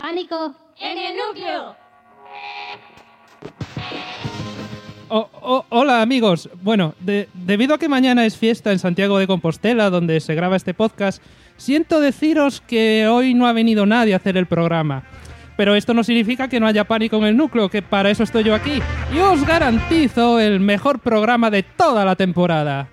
Pánico en el núcleo. Hola amigos, bueno, debido a que mañana es fiesta en Santiago de Compostela, donde se graba este podcast, siento deciros que hoy no ha venido nadie a hacer el programa. Pero esto no significa que no haya pánico en el núcleo, que para eso estoy yo aquí. Y os garantizo el mejor programa de toda la temporada.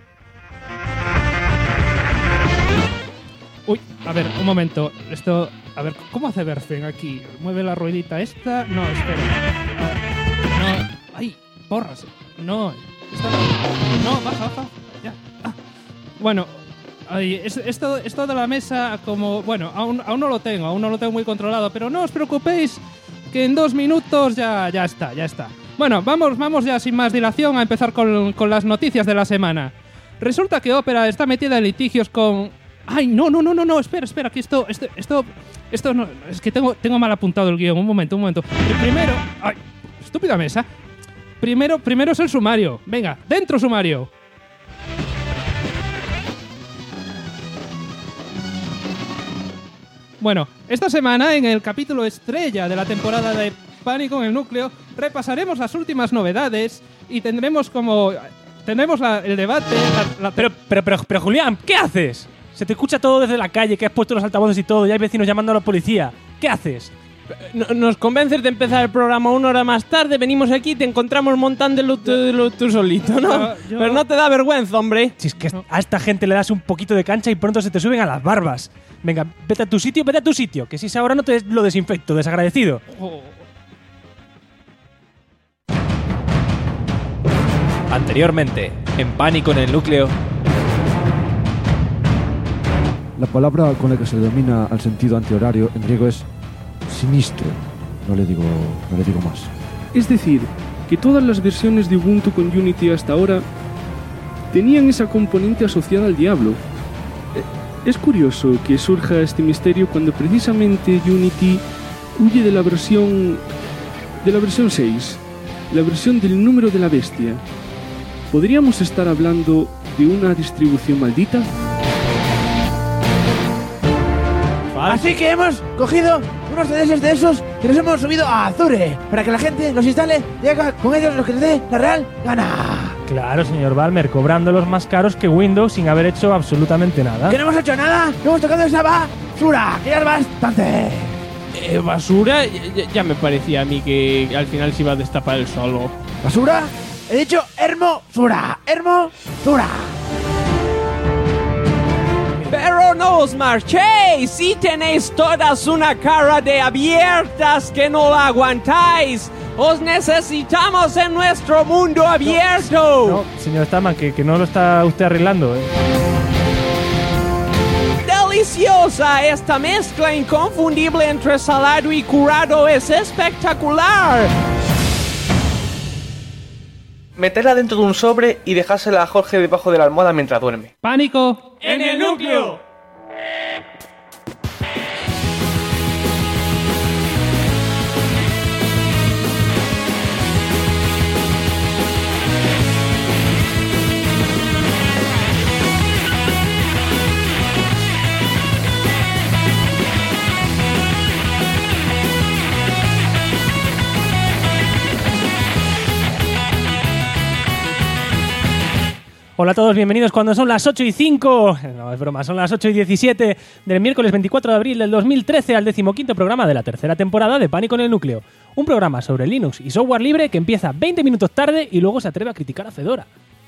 Uy, a ver, un momento. Esto, a ver, ¿cómo hace Berfen aquí? ¿Mueve la ruedita esta? No, espera. No, ay, porras. No, no, baja. Ya. Ah. Bueno, ay, esto de la mesa, como, bueno, aún no lo tengo muy controlado, pero no os preocupéis, que en 2 minutos ya está. Bueno, vamos ya sin más dilación a empezar con las noticias de la semana. Resulta que Ópera está metida en litigios con... ¡Ay, no! Espera, que esto no... Es que tengo mal apuntado el guión. Un momento. Primero... ¡Ay! ¡Estúpida mesa! Primero es el sumario. Venga, dentro sumario. Bueno, esta semana, en el capítulo estrella de la temporada de Pánico en el Núcleo, repasaremos las últimas novedades y tendremos el debate... Pero Julián, ¿qué haces? Se te escucha todo desde la calle, que has puesto los altavoces y todo, y hay vecinos llamando a la policía. ¿Qué haces? Nos convences de empezar el programa 1 hora más tarde, venimos aquí y te encontramos montándolo tú solito, ¿no? Pero no te da vergüenza, hombre. Si es que a esta gente le das un poquito de cancha y pronto se te suben a las barbas. Venga, vete a tu sitio, que si es ahora no te lo desinfecto, desagradecido. Anteriormente, en Pánico en el Núcleo. La palabra con la que se denomina al sentido antihorario en griego es sinistro. No le digo más. Es decir, que todas las versiones de Ubuntu con Unity hasta ahora tenían esa componente asociada al diablo. Es curioso que surja este misterio cuando precisamente Unity huye de la versión 6, la versión del número de la bestia. ¿Podríamos estar hablando de una distribución maldita? Así que hemos cogido unos CDs de esos que nos hemos subido a Azure para que la gente los instale y haga con ellos lo que les dé la real gana. Claro, señor Balmer, cobrándolos más caros que Windows sin haber hecho absolutamente nada. ¿Que no hemos hecho nada? ¡No hemos tocado esa basura! ¡Que ya es bastante! ¿Basura? Ya me parecía a mí que al final se iba a destapar el solo. ¿Basura? He dicho hermosura. Pero no os marchéis, si tenéis todas una cara de abiertas que no la aguantáis. Os necesitamos en nuestro mundo abierto. No, señor Stallman, que no lo está usted arreglando. Deliciosa, esta mezcla inconfundible entre salado y curado es espectacular. Meterla dentro de un sobre y dejársela a Jorge debajo de la almohada mientras duerme. ¡Pánico en el núcleo! Hola a todos, bienvenidos cuando son las 8:05. No, es broma, son las 8:17 del miércoles 24 de abril del 2013 al 15º programa de la tercera temporada de Pánico en el Núcleo. Un programa sobre Linux y software libre que empieza 20 minutos tarde y luego se atreve a criticar a Fedora.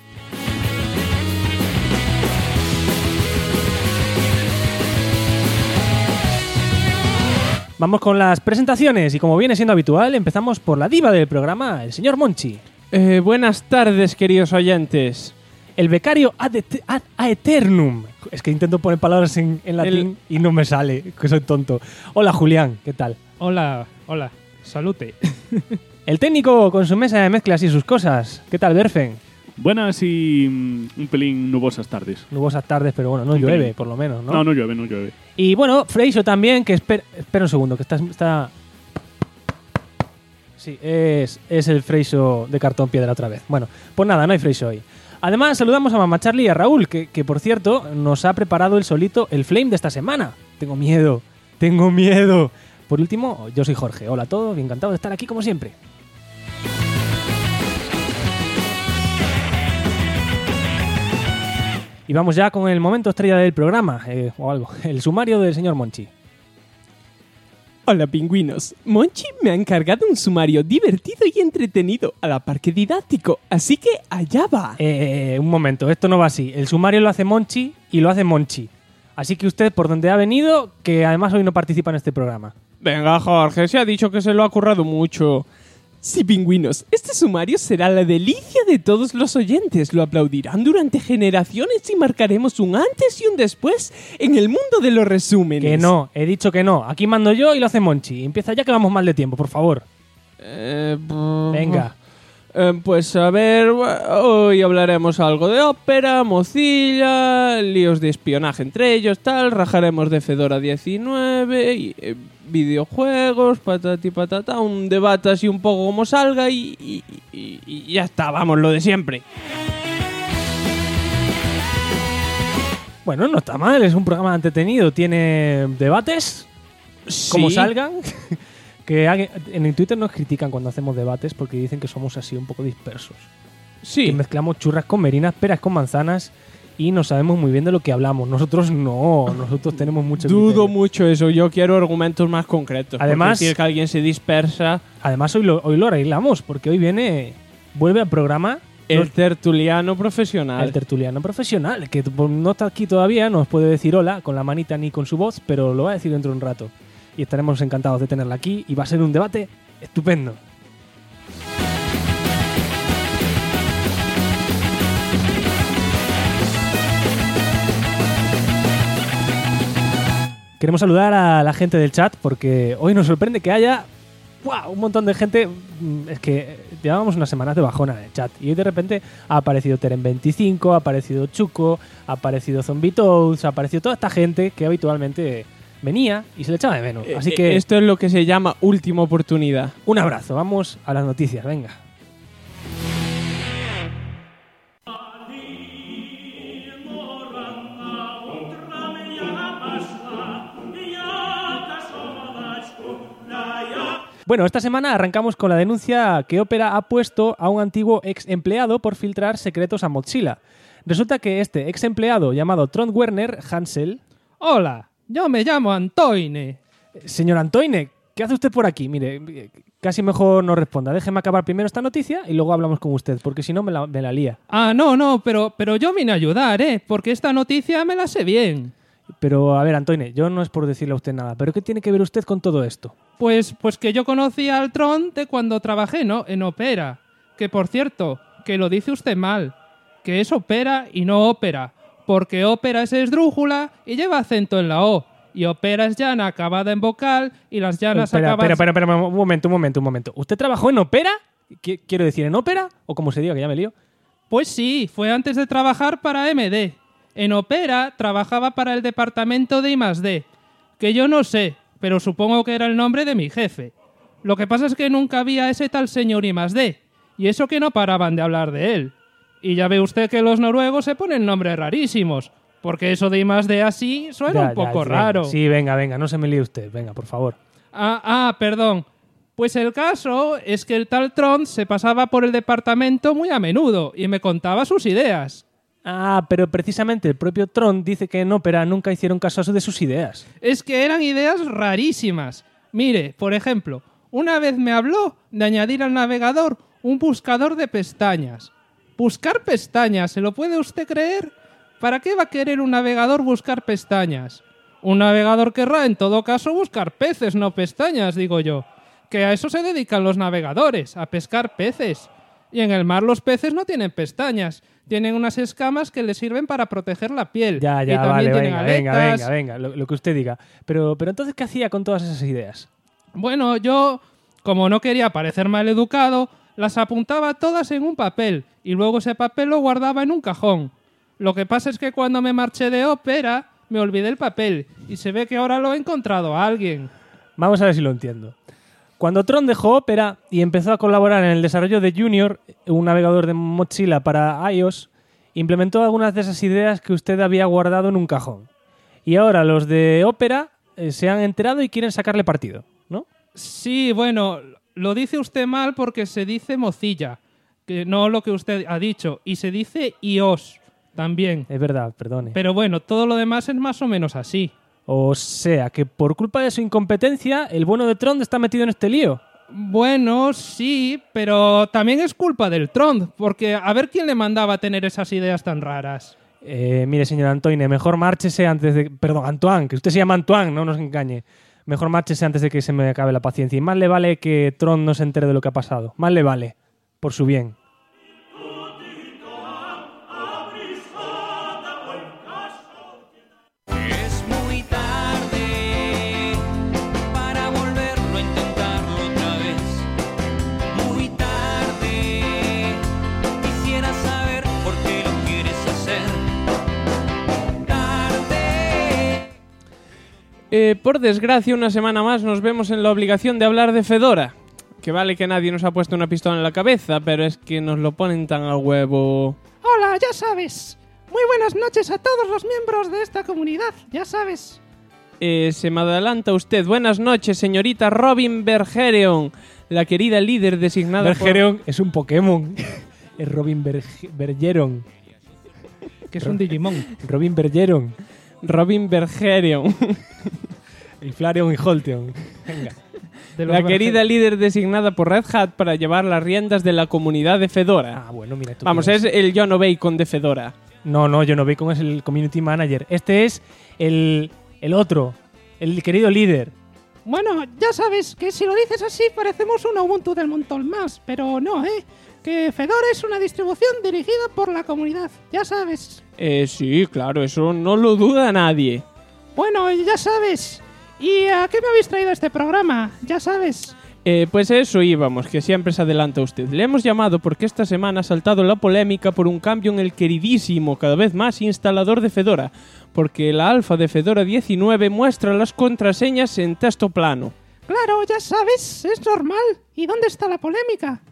Vamos con las presentaciones y como viene siendo habitual, empezamos por la diva del programa, el señor Monchi. Buenas tardes, queridos oyentes. El becario ad aeternum. Es que intento poner palabras en latín y no me sale, que soy tonto. Hola, Julián, ¿qué tal? Hola, salute. El técnico con su mesa de mezclas y sus cosas. ¿Qué tal, Berfen? Buenas y un pelín nubosas tardes. Nubosas tardes, pero bueno, no llueve, por lo menos, ¿no? No llueve. Y bueno, Freixo también, que espera un segundo, que está... Sí, es el Freixo de cartón piedra otra vez. Bueno, pues nada, no hay Freixo hoy. Además, saludamos a Mamá Charlie y a Raúl, que por cierto, nos ha preparado el solito el Flame de esta semana. Tengo miedo. Por último, yo soy Jorge. Hola a todos, encantado de estar aquí como siempre. Y vamos ya con el momento estrella del programa, o algo, el sumario del señor Monchi. Hola, pingüinos. Monchi me ha encargado un sumario divertido y entretenido a la par que didáctico, así que allá va. Un momento, esto no va así. El sumario lo hace Monchi y lo hace Monchi. Así que usted, por donde ha venido, que además hoy no participa en este programa. Venga, Jorge, se ha dicho que se lo ha currado mucho. Sí, pingüinos, este sumario será la delicia de todos los oyentes. Lo aplaudirán durante generaciones y marcaremos un antes y un después en el mundo de los resúmenes. Que no, he dicho que no. Aquí mando yo y lo hace Monchi. Empieza ya que vamos mal de tiempo, por favor. Venga. Pues a ver, hoy hablaremos algo de ópera, Mozilla, líos de espionaje entre ellos, tal, rajaremos de Fedora 19, y, videojuegos, patati patata, un debate así un poco como salga y ya está, vamos, lo de siempre. Bueno, no está mal, es un programa entretenido, tiene debates, como Sí. salgan. Que en Twitter nos critican cuando hacemos debates porque dicen que somos así un poco dispersos. Sí. Que mezclamos churras con merinas, peras con manzanas y no sabemos muy bien de lo que hablamos. Nosotros no, nosotros tenemos mucho Dudo criterio. mucho eso, yo quiero argumentos más concretos. Además- porque decir que alguien se dispersa, Además hoy lo arreglamos porque hoy vuelve al programa el tertuliano profesional. el tertuliano profesional, que no está aquí todavía, no os puede decir hola con la manita ni con su voz, pero lo va a decir dentro de un rato. Y estaremos encantados de tenerla aquí y va a ser un debate estupendo. Queremos saludar a la gente del chat porque hoy nos sorprende que haya un montón de gente. Es que llevábamos unas semanas de bajona en el chat y hoy de repente ha aparecido Teren25, ha aparecido Chuco, ha aparecido Zombie Toads, ha aparecido toda esta gente que habitualmente venía y se le echaba de menos. Así que Esto es lo que se llama última oportunidad. un abrazo, vamos a las noticias, venga. Bueno, esta semana arrancamos con la denuncia que Opera ha puesto a un antiguo ex empleado por filtrar secretos a Mozilla. Resulta que este ex empleado llamado Trond Werner Hansel... Hola, yo me llamo Antoine. Señor Antoine, ¿qué hace usted por aquí? Mire, casi mejor no responda. Déjeme acabar primero esta noticia y luego hablamos con usted, porque si no me la lía. Ah, no, pero yo vine a ayudar, porque esta noticia me la sé bien. Pero, a ver, Antoine, yo no es por decirle a usted nada, pero ¿qué tiene que ver usted con todo esto? Pues que yo conocí al Tron de cuando trabajé, ¿no? En Opera. Que, por cierto, que lo dice usted mal. Que es Opera y no ópera. Porque ópera es esdrújula y lleva acento en la O. Y ópera es llana acabada en vocal y las llanas acabadas... Espera, un momento. ¿Usted trabajó en Opera? Quiero decir, ¿en Ópera? O como se diga, que ya me lío. Pues sí, fue antes de trabajar para MD. En Opera trabajaba para el departamento de I+D, que yo no sé, pero supongo que era el nombre de mi jefe. Lo que pasa es que nunca había ese tal señor I+D, y eso que no paraban de hablar de él. Y ya ve usted que los noruegos se ponen nombres rarísimos, porque eso de I+D así suena un poco raro. Sí, venga, no se me líe usted, venga, por favor. Perdón. Pues el caso es que el tal Trond se pasaba por el departamento muy a menudo y me contaba sus ideas. Ah, pero precisamente el propio Trond dice que en Opera nunca hicieron caso de sus ideas. Es que eran ideas rarísimas. Mire, por ejemplo, una vez me habló de añadir al navegador un buscador de pestañas. ¿Buscar pestañas? ¿Se lo puede usted creer? ¿Para qué va a querer un navegador buscar pestañas? Un navegador querrá, en todo caso, buscar peces, no pestañas, digo yo. Que a eso se dedican los navegadores, a pescar peces. Y en el mar los peces no tienen pestañas. Tienen unas escamas que les sirven para proteger la piel. Ya, y también tienen aletas. venga, lo que usted diga. Pero entonces, ¿qué hacía con todas esas ideas? Bueno, yo, como no quería parecer mal educado, las apuntaba todas en un papel y luego ese papel lo guardaba en un cajón. Lo que pasa es que cuando me marché de Opera, me olvidé el papel y se ve que ahora lo he encontrado a alguien. Vamos a ver si lo entiendo. Cuando Trond dejó Opera y empezó a colaborar en el desarrollo de Junior, un navegador de Mozilla para iOS, implementó algunas de esas ideas que usted había guardado en un cajón. Y ahora los de Opera se han enterado y quieren sacarle partido. Sí, bueno, lo dice usted mal porque se dice Mozilla, que no lo que usted ha dicho, y se dice iOS también. Es verdad, perdone. Pero bueno, todo lo demás es más o menos así. O sea, que por culpa de su incompetencia, el bueno de Trond está metido en este lío. Bueno, sí, pero también es culpa del Trond, porque a ver quién le mandaba a tener esas ideas tan raras. Mire, señor Antoine, mejor márchese antes de... Perdón, Antoine, que usted se llama Antoine, no nos engañe. Mejor márchese antes de que se me acabe la paciencia. Y más le vale que Trond no se entere de lo que ha pasado. Más le vale, por su bien. Es muy tarde para volverlo a intentarlo otra vez. Muy tarde, quisiera saber por qué lo quieres hacer. Tarde. Por desgracia, una semana más nos vemos en la obligación de hablar de Fedora. Que vale que nadie nos ha puesto una pistola en la cabeza, pero es que nos lo ponen tan al huevo. Hola, ya sabes. Muy buenas noches a todos los miembros de esta comunidad, ya sabes. Se me adelanta usted. Buenas noches, señorita Robin Bergeron, la querida líder designada Bergeron es un Pokémon. Es Robin Bergeron. Que es un Digimon. Robin Bergeron. Robin Bergeron. Y Flareon y Holteon. Venga. La querida líder designada por Red Hat para llevar las riendas de la comunidad de Fedora. Ah, bueno, mira. Vamos, es el John Bacon de Fedora. No, John Bacon es el community manager. Este es el otro, el querido líder. Bueno, ya sabes que si lo dices así parecemos un Ubuntu del montón más, pero no, que Fedora es una distribución dirigida por la comunidad, ya sabes. Sí, claro, eso no lo duda nadie. Bueno, ya sabes. ¿Y a qué me habéis traído este programa? Ya sabes. Pues eso íbamos, que siempre se adelanta usted. Le hemos llamado porque esta semana ha saltado la polémica por un cambio en el queridísimo, cada vez más, instalador de Fedora, porque la alfa de Fedora 19 muestra las contraseñas en texto plano. Claro, ya sabes, es normal. ¿Y dónde está la polémica?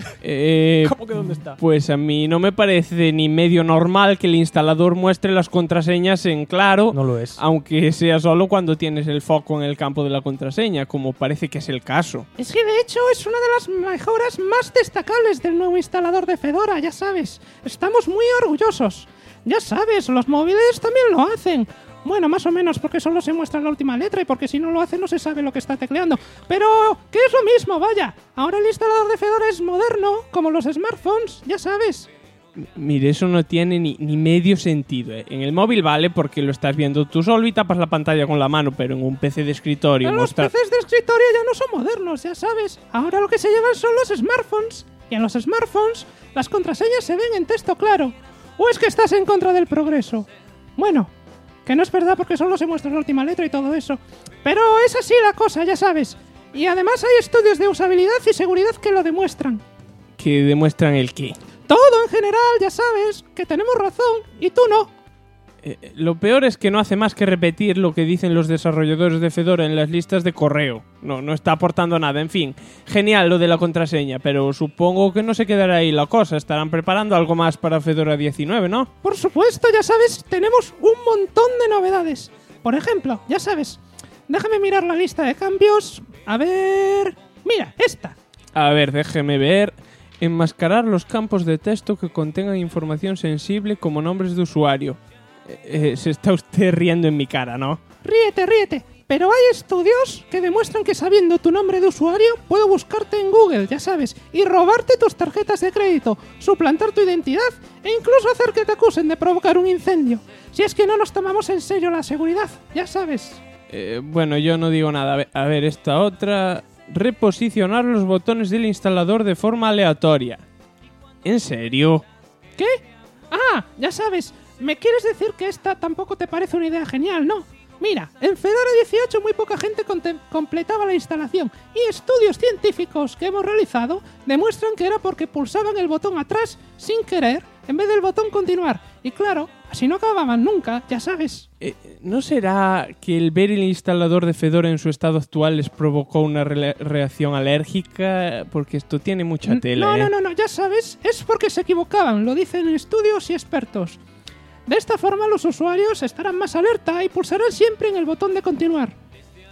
¿Cómo que dónde está? Pues a mí no me parece ni medio normal que el instalador muestre las contraseñas en claro. No lo es. Aunque sea solo cuando tienes el foco en el campo de la contraseña, como parece que es el caso. Es que de hecho es una de las mejoras más destacables del nuevo instalador de Fedora, ya sabes. Estamos muy orgullosos. Ya sabes, los móviles también lo hacen. Bueno, más o menos, porque solo se muestra la última letra y porque si no lo hace no se sabe lo que está tecleando. Pero, que es lo mismo, vaya. Ahora el instalador de Fedora es moderno, como los smartphones, ya sabes. Mire, eso no tiene ni medio sentido. En el móvil vale porque lo estás viendo tú solo y tapas la pantalla con la mano, pero en un PC de escritorio... Pero los PCs de escritorio ya no son modernos, ya sabes. Ahora lo que se llevan son los smartphones. Y en los smartphones las contraseñas se ven en texto claro. ¿O es que estás en contra del progreso? Bueno... Que no es verdad porque solo se muestra la última letra y todo eso. Pero es así la cosa, ya sabes. Y además hay estudios de usabilidad y seguridad que lo demuestran. ¿Que demuestran el qué? Todo en general, ya sabes. Que tenemos razón y tú no. Lo peor es que no hace más que repetir lo que dicen los desarrolladores de Fedora en las listas de correo. No está aportando nada. En fin, genial lo de la contraseña, pero supongo que no se quedará ahí la cosa. Estarán preparando algo más para Fedora 19, ¿no? Por supuesto, ya sabes, tenemos un montón de novedades. Por ejemplo, ya sabes, déjame mirar la lista de cambios. A ver... Mira, esta. A ver, déjeme ver. Enmascarar los campos de texto que contengan información sensible como nombres de usuario. Se está usted riendo en mi cara, ¿no? Ríete. Pero hay estudios que demuestran que sabiendo tu nombre de usuario puedo buscarte en Google, ya sabes, y robarte tus tarjetas de crédito, suplantar tu identidad e incluso hacer que te acusen de provocar un incendio. Si es que no nos tomamos en serio la seguridad, ya sabes. Bueno, yo no digo nada. A ver, esta otra... Reposicionar los botones del instalador de forma aleatoria. ¿En serio? ¿Qué? Ah, ya sabes... ¿Me quieres decir que esta tampoco te parece una idea genial, no? Mira, en Fedora 18 muy poca gente completaba la instalación y estudios científicos que hemos realizado demuestran que era porque pulsaban el botón atrás sin querer en vez del botón continuar. Y claro, así no acababan nunca, ya sabes. ¿No será que el ver el instalador de Fedora en su estado actual les provocó una reacción alérgica? Porque esto tiene mucha tela, No, ya sabes, es porque se equivocaban, lo dicen estudios y expertos. De esta forma los usuarios estarán más alerta y pulsarán siempre en el botón de continuar.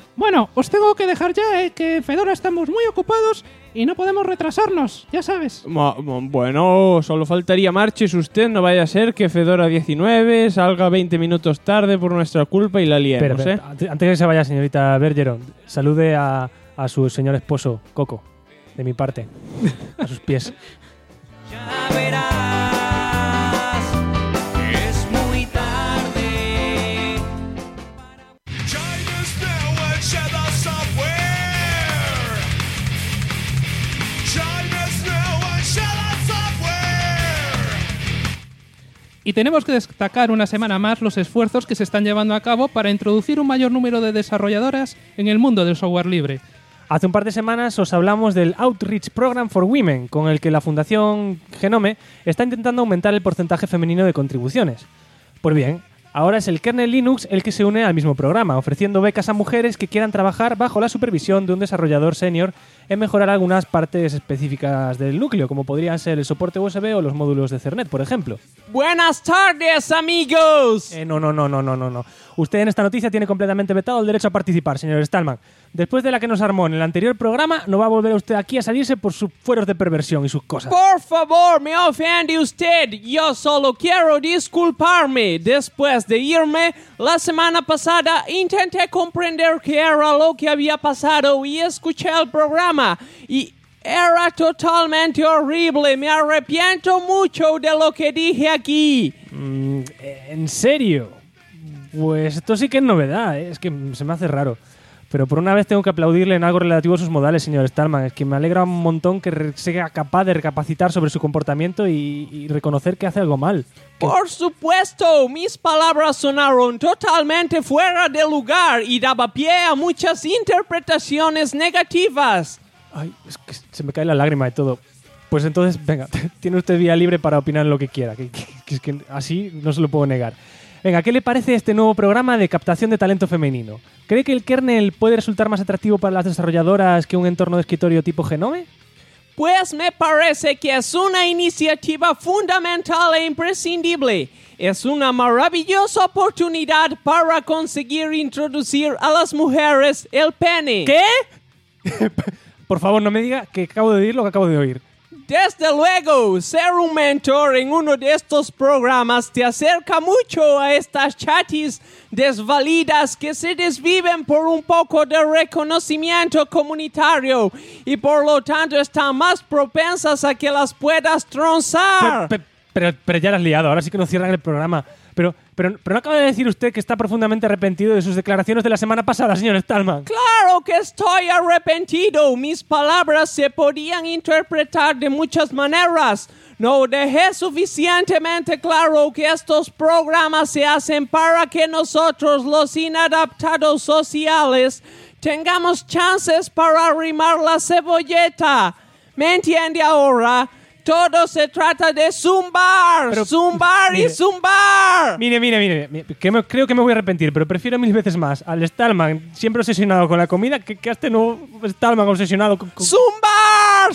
Bueno, os tengo que dejar ya, que en Fedora estamos muy ocupados y no podemos retrasarnos, ya sabes. Bueno, solo faltaría marches usted, no vaya a ser que Fedora 19 salga 20 minutos tarde por nuestra culpa y la liemos, Espera, antes de que se vaya, señorita Bergeron, salude a su señor esposo, Coco, de mi parte, a sus pies. Ya verás, es muy tarde. Y tenemos que destacar una semana más los esfuerzos que se están llevando a cabo para introducir un mayor número de desarrolladoras en el mundo del software libre. Hace un par de semanas os hablamos del Outreach Program for Women, con el que la Fundación Genome está intentando aumentar el porcentaje femenino de contribuciones. Pues bien, ahora es el kernel Linux el que se une al mismo programa, ofreciendo becas a mujeres que quieran trabajar bajo la supervisión de un desarrollador senior en mejorar algunas partes específicas del núcleo, como podrían ser el soporte USB o los módulos de Cernet, por ejemplo. Buenas tardes, amigos. No. Usted en esta noticia tiene completamente vetado el derecho a participar, señor Stallman. Después de la que nos armó en el anterior programa, no va a volver usted aquí a salirse por sus fueros de perversión y sus cosas. Por favor, me ofende usted. Yo solo quiero disculparme. Después de irme, la semana pasada intenté comprender qué era lo que había pasado y escuché el programa. Y era totalmente horrible. Me arrepiento mucho de lo que dije aquí. ¿En serio? Pues esto sí que es novedad, ¿eh? Es que se me hace raro. Pero por una vez tengo que aplaudirle en algo relativo a sus modales, señor Stallman. Es que me alegra un montón que sea capaz de recapacitar sobre su comportamiento y reconocer que hace algo mal. Por supuesto, mis palabras sonaron totalmente fuera de lugar y daba pie a muchas interpretaciones negativas. Ay, es que se me cae la lágrima y todo. Pues entonces, venga, tiene usted vía libre para opinar lo que quiera. Que es que así no se lo puedo negar. Venga, ¿qué le parece este nuevo programa de captación de talento femenino? ¿Cree que el kernel puede resultar más atractivo para las desarrolladoras que un entorno de escritorio tipo Genome? Pues me parece que es una iniciativa fundamental e imprescindible. Es una maravillosa oportunidad para conseguir introducir a las mujeres el pene. ¿Qué? Por favor, no me diga que acabo de oír lo que acabo de oír. Desde luego, ser un mentor en uno de estos programas te acerca mucho a estas chatis desvalidas que se desviven por un poco de reconocimiento comunitario y por lo tanto están más propensas a que las puedas tronzar. Pero ya la has liado, ahora sí que nos cierran el programa. Pero no acaba de decir usted que está profundamente arrepentido de sus declaraciones de la semana pasada, señor Stallman. ¡Claro que estoy arrepentido! Mis palabras se podían interpretar de muchas maneras. No dejé suficientemente claro que estos programas se hacen para que nosotros, los inadaptados sociales, tengamos chances para arrimar la cebolleta. ¿Me entiende ahora? Todo se trata de zumbar, mire, y zumbar. Mire, creo que me voy a arrepentir, pero prefiero mil veces más al Stallman siempre obsesionado con la comida que a este nuevo Stallman obsesionado con... ¡Zumbar!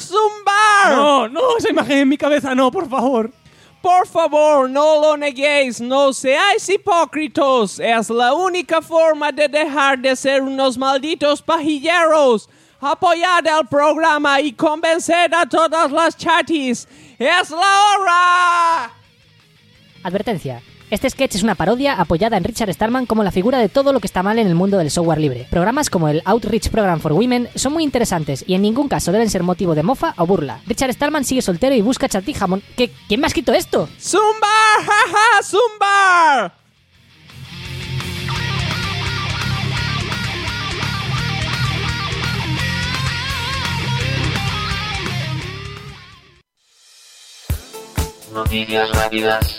No, esa imagen en mi cabeza no, por favor. Por favor, no lo neguéis, no seáis hipócritos. Es la única forma de dejar de ser unos malditos pajilleros. Apoyad el programa y convenced a todas las chatis. ¡Es la hora! Advertencia. Este sketch es una parodia apoyada en Richard Stallman como la figura de todo lo que está mal en el mundo del software libre. Programas como el Outreach Program for Women son muy interesantes y en ningún caso deben ser motivo de mofa o burla. Richard Stallman sigue soltero y busca chatí jamón. ¿Quién me ha escrito esto? ¡Zumbar! ¡Jaja! ¡Zumbar! Noticias rápidas.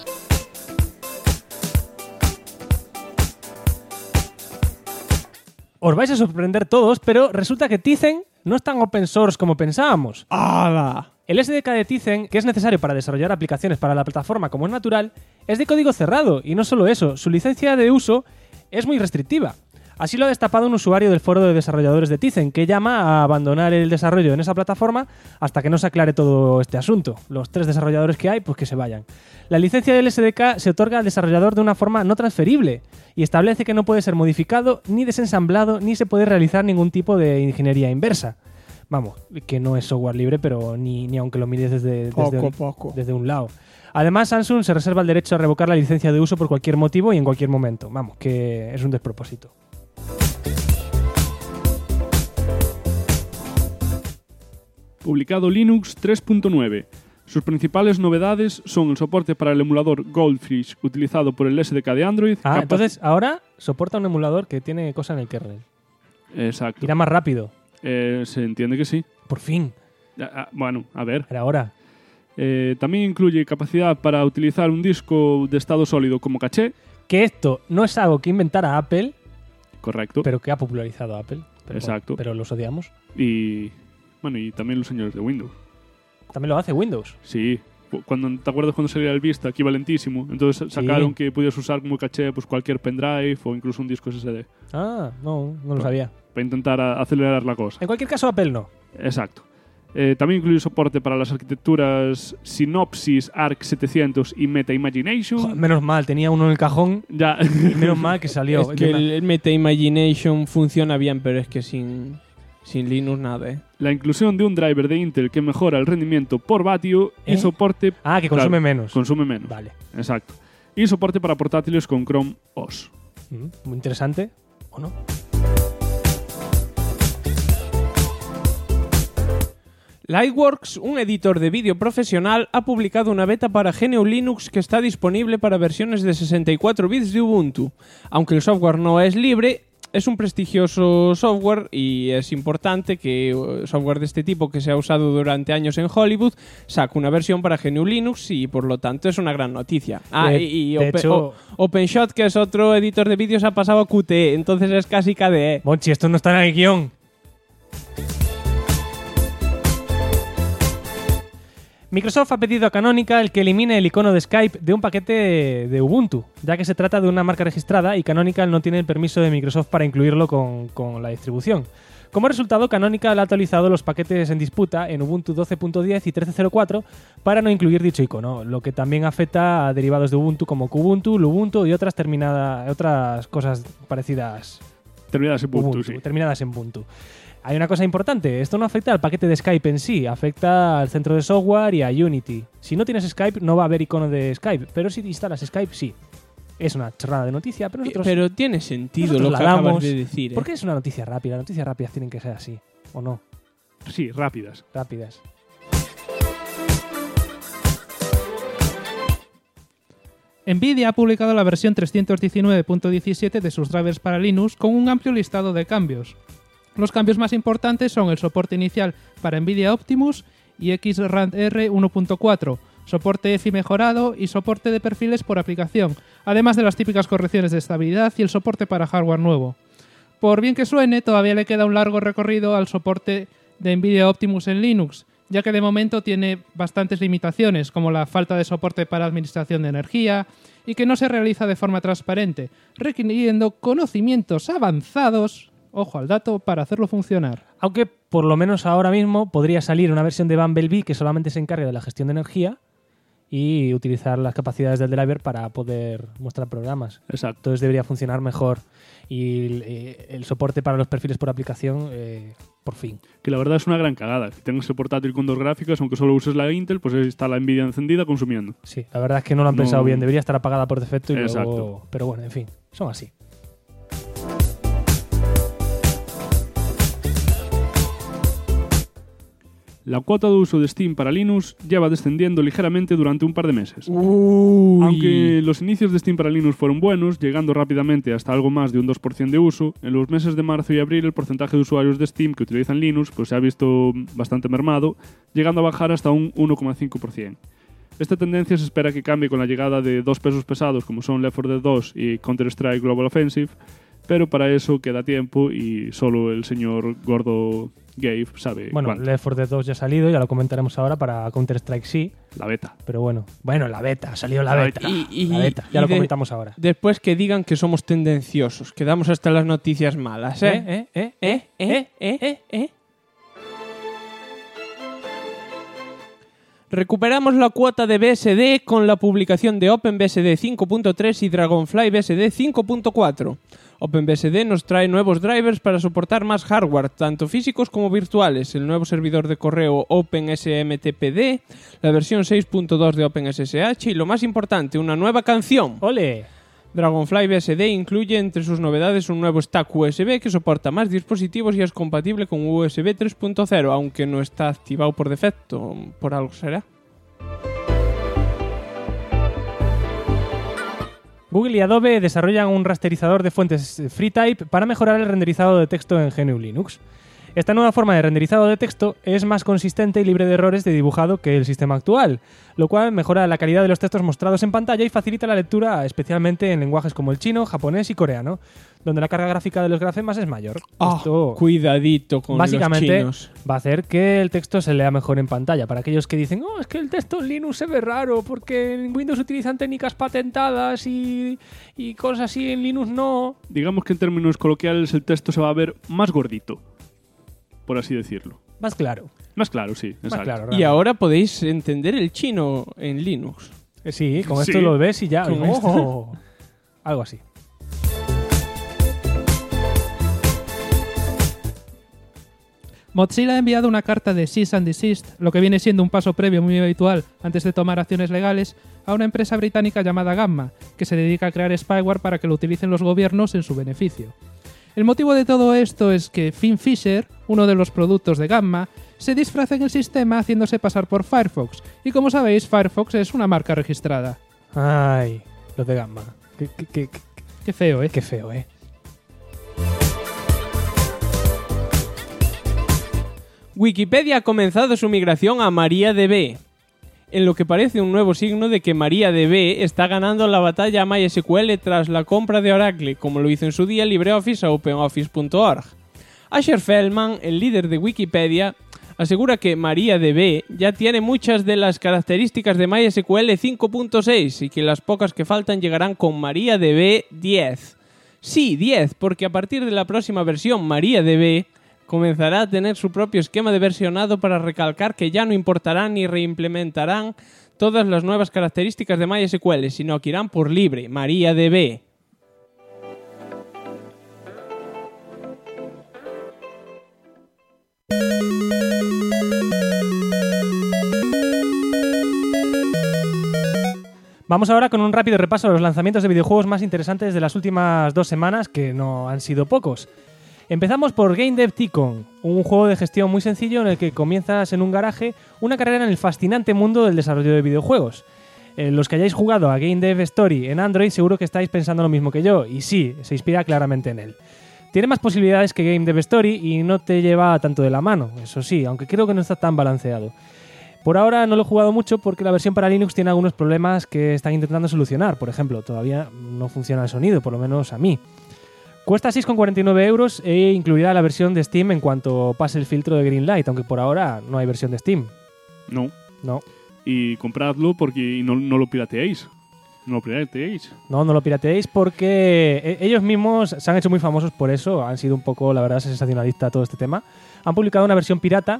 Os vais a sorprender todos, pero resulta que Tizen no es tan open source como pensábamos. ¡Hala! El SDK de Tizen, que es necesario para desarrollar aplicaciones para la plataforma como es natural, es de código cerrado, y no solo eso, su licencia de uso es muy restrictiva. Así lo ha destapado un usuario del foro de desarrolladores de Tizen, que llama a abandonar el desarrollo en esa plataforma hasta que no se aclare todo este asunto. Los 3 desarrolladores que hay, pues que se vayan. La licencia del SDK se otorga al desarrollador de una forma no transferible y establece que no puede ser modificado, ni desensamblado, ni se puede realizar ningún tipo de ingeniería inversa. Vamos, que no es software libre, pero ni aunque lo mires desde un lado. Además, Samsung se reserva el derecho a revocar la licencia de uso por cualquier motivo y en cualquier momento. Vamos, que es un despropósito. Publicado Linux 3.9. Sus principales novedades son el soporte para el emulador Goldfish utilizado por el SDK de Android. Entonces ahora soporta un emulador que tiene cosas en el kernel. Exacto. Irá más rápido. Se entiende que sí. Por fin. Bueno, a ver. Era ahora. También incluye capacidad para utilizar un disco de estado sólido como caché. Que esto no es algo que inventara Apple. Correcto. Pero que ha popularizado Apple. Exacto. Pero los odiamos. Y también los señores de Windows. ¿También lo hace Windows? Sí. ¿Te acuerdas cuando salía el Vista equivalentísimo? Entonces sacaron que podías usar como caché pues cualquier pendrive o incluso un disco SSD. No lo sabía. Para intentar acelerar la cosa. En cualquier caso, Apple no. Exacto. También incluye soporte para las arquitecturas Synopsys, Arc 700 y Meta Imagination. Joder, menos mal, tenía uno en el cajón. Ya. Y menos mal que salió. Es que el Meta Imagination funciona bien, pero es que sin Linux nada. La inclusión de un driver de Intel que mejora el rendimiento por vatio y soporte... que consume menos. Consume menos. Vale. Exacto. Y soporte para portátiles con Chrome OS. Muy interesante, ¿o no? Lightworks, un editor de vídeo profesional, ha publicado una beta para GNU Linux que está disponible para versiones de 64 bits de Ubuntu. Aunque el software no es libre, es un prestigioso software y es importante que software de este tipo que se ha usado durante años en Hollywood saque una versión para GNU Linux y por lo tanto es una gran noticia. De hecho, OpenShot, que es otro editor de vídeos, ha pasado a Qt, entonces es casi KDE. Monchi, esto no está en el guión. Microsoft ha pedido a Canonical que elimine el icono de Skype de un paquete de Ubuntu, ya que se trata de una marca registrada y Canonical no tiene el permiso de Microsoft para incluirlo con la distribución. Como resultado, Canonical ha actualizado los paquetes en disputa en Ubuntu 12.10 y 13.04 para no incluir dicho icono, lo que también afecta a derivados de Ubuntu como Kubuntu, Lubuntu y otras cosas parecidas. Terminadas en Ubuntu, sí. Terminadas en Ubuntu. Hay una cosa importante, esto no afecta al paquete de Skype en sí, afecta al centro de software y a Unity. Si no tienes Skype no va a haber icono de Skype, pero si instalas Skype sí. Es una chorrada de noticia, pero nosotros... Pero tiene sentido lo que acabas de decir. Porque es una noticia rápida, las noticias rápidas tienen que ser así, ¿o no? Sí, rápidas. Rápidas. NVIDIA ha publicado la versión 319.17 de sus drivers para Linux con un amplio listado de cambios. Los cambios más importantes son el soporte inicial para NVIDIA Optimus y XRandR 1.4, soporte EFI mejorado y soporte de perfiles por aplicación, además de las típicas correcciones de estabilidad y el soporte para hardware nuevo. Por bien que suene, todavía le queda un largo recorrido al soporte de NVIDIA Optimus en Linux, ya que de momento tiene bastantes limitaciones, como la falta de soporte para administración de energía y que no se realiza de forma transparente, requiriendo conocimientos avanzados, ojo al dato, para hacerlo funcionar. Aunque por lo menos ahora mismo podría salir una versión de Bumblebee que solamente se encargue de la gestión de energía y utilizar las capacidades del driver para poder mostrar programas. Exacto. Entonces debería funcionar mejor. Y el soporte para los perfiles por aplicación, por fin. Que la verdad es una gran cagada. Que tengas el portátil con dos gráficas, aunque solo uses la Intel, pues está la Nvidia encendida consumiendo. Sí, la verdad es que no lo han pensado bien. Debería estar apagada por defecto y Exacto. luego... Pero bueno, en fin, son así. La cuota de uso de Steam para Linux lleva descendiendo ligeramente durante un par de meses. Aunque los inicios de Steam para Linux fueron buenos, llegando rápidamente hasta algo más de un 2% de uso, en los meses de marzo y abril el porcentaje de usuarios de Steam que utilizan Linux pues se ha visto bastante mermado, llegando a bajar hasta un 1,5%. Esta tendencia se espera que cambie con la llegada de dos pesos pesados como son Left 4 Dead 2 y Counter-Strike Global Offensive, Pero para eso queda tiempo y solo el señor gordo Gabe sabe Bueno, cuánto. Left 4 Dead 2 ya ha salido, ya lo comentaremos ahora para Counter-Strike sí. La beta. Pero bueno, la beta, ha salido la beta. La beta, ya y lo comentamos ahora. Después que digan que somos tendenciosos, que damos hasta las noticias malas, Recuperamos la cuota de BSD con la publicación de OpenBSD 5.3 y Dragonfly BSD 5.4. OpenBSD nos trae nuevos drivers para soportar más hardware, tanto físicos como virtuales, el nuevo servidor de correo OpenSMTPD, la versión 6.2 de OpenSSH y, lo más importante, una nueva canción. ¡Ole! Dragonfly BSD incluye entre sus novedades un nuevo stack USB que soporta más dispositivos y es compatible con USB 3.0, aunque no está activado por defecto. ¿Por algo será? Google y Adobe desarrollan un rasterizador de fuentes FreeType para mejorar el renderizado de texto en GNU Linux. Esta nueva forma de renderizado de texto es más consistente y libre de errores de dibujado que el sistema actual, lo cual mejora la calidad de los textos mostrados en pantalla y facilita la lectura, especialmente en lenguajes como el chino, japonés y coreano, donde la carga gráfica de los grafemas es mayor. Esto cuidadito con básicamente los chinos. va a hacer que el texto se lea mejor en pantalla. Para aquellos que dicen, es que el texto en Linux se ve raro porque en Windows utilizan técnicas patentadas y cosas así, en Linux no. Digamos que en términos coloquiales el texto se va a ver más gordito, por así decirlo. Más claro. Más claro, sí. Más Exacto. claro, Y realmente. ahora podéis entender el chino en Linux. Sí, con Sí. esto lo ves y ya. Con ¡Oh! Algo así. Mozilla ha enviado una carta de cease and desist, lo que viene siendo un paso previo muy habitual antes de tomar acciones legales, a una empresa británica llamada Gamma, que se dedica a crear spyware para que lo utilicen los gobiernos en su beneficio. El motivo de todo esto es que Finn Fisher, uno de los productos de Gamma, se disfraza en el sistema haciéndose pasar por Firefox, y como sabéis, Firefox es una marca registrada. Ay, los de Gamma. Qué feo, ¿eh? Qué feo, ¿eh? Wikipedia ha comenzado su migración a MariaDB, en lo que parece un nuevo signo de que MariaDB está ganando la batalla a MySQL tras la compra de Oracle, como lo hizo en su día LibreOffice a OpenOffice.org. Asher Feldman, el líder de Wikipedia, asegura que MariaDB ya tiene muchas de las características de MySQL 5.6 y que las pocas que faltan llegarán con MariaDB 10. Sí, 10, porque a partir de la próxima versión MariaDB comenzará a tener su propio esquema de versionado para recalcar que ya no importarán ni reimplementarán todas las nuevas características de MySQL, sino que irán por libre, MariaDB. Vamos ahora con un rápido repaso de los lanzamientos de videojuegos más interesantes de las últimas 2 semanas, que no han sido pocos. Empezamos por Game Dev Tycoon, un juego de gestión muy sencillo en el que comienzas en un garaje una carrera en el fascinante mundo del desarrollo de videojuegos. Los que hayáis jugado a Game Dev Story en Android seguro que estáis pensando lo mismo que yo, y sí, se inspira claramente en él. Tiene más posibilidades que Game Dev Story y no te lleva tanto de la mano, eso sí, aunque creo que no está tan balanceado. Por ahora no lo he jugado mucho porque la versión para Linux tiene algunos problemas que están intentando solucionar. Por ejemplo, todavía no funciona el sonido, por lo menos a mí. Cuesta 6,49 euros e incluirá la versión de Steam en cuanto pase el filtro de Greenlight, aunque por ahora no hay versión de Steam. No. No. Y compradlo porque no lo pirateéis. No lo pirateéis. No lo pirateéis porque ellos mismos se han hecho muy famosos por eso. Han sido un poco, la verdad, sensacionalista todo este tema. Han publicado una versión pirata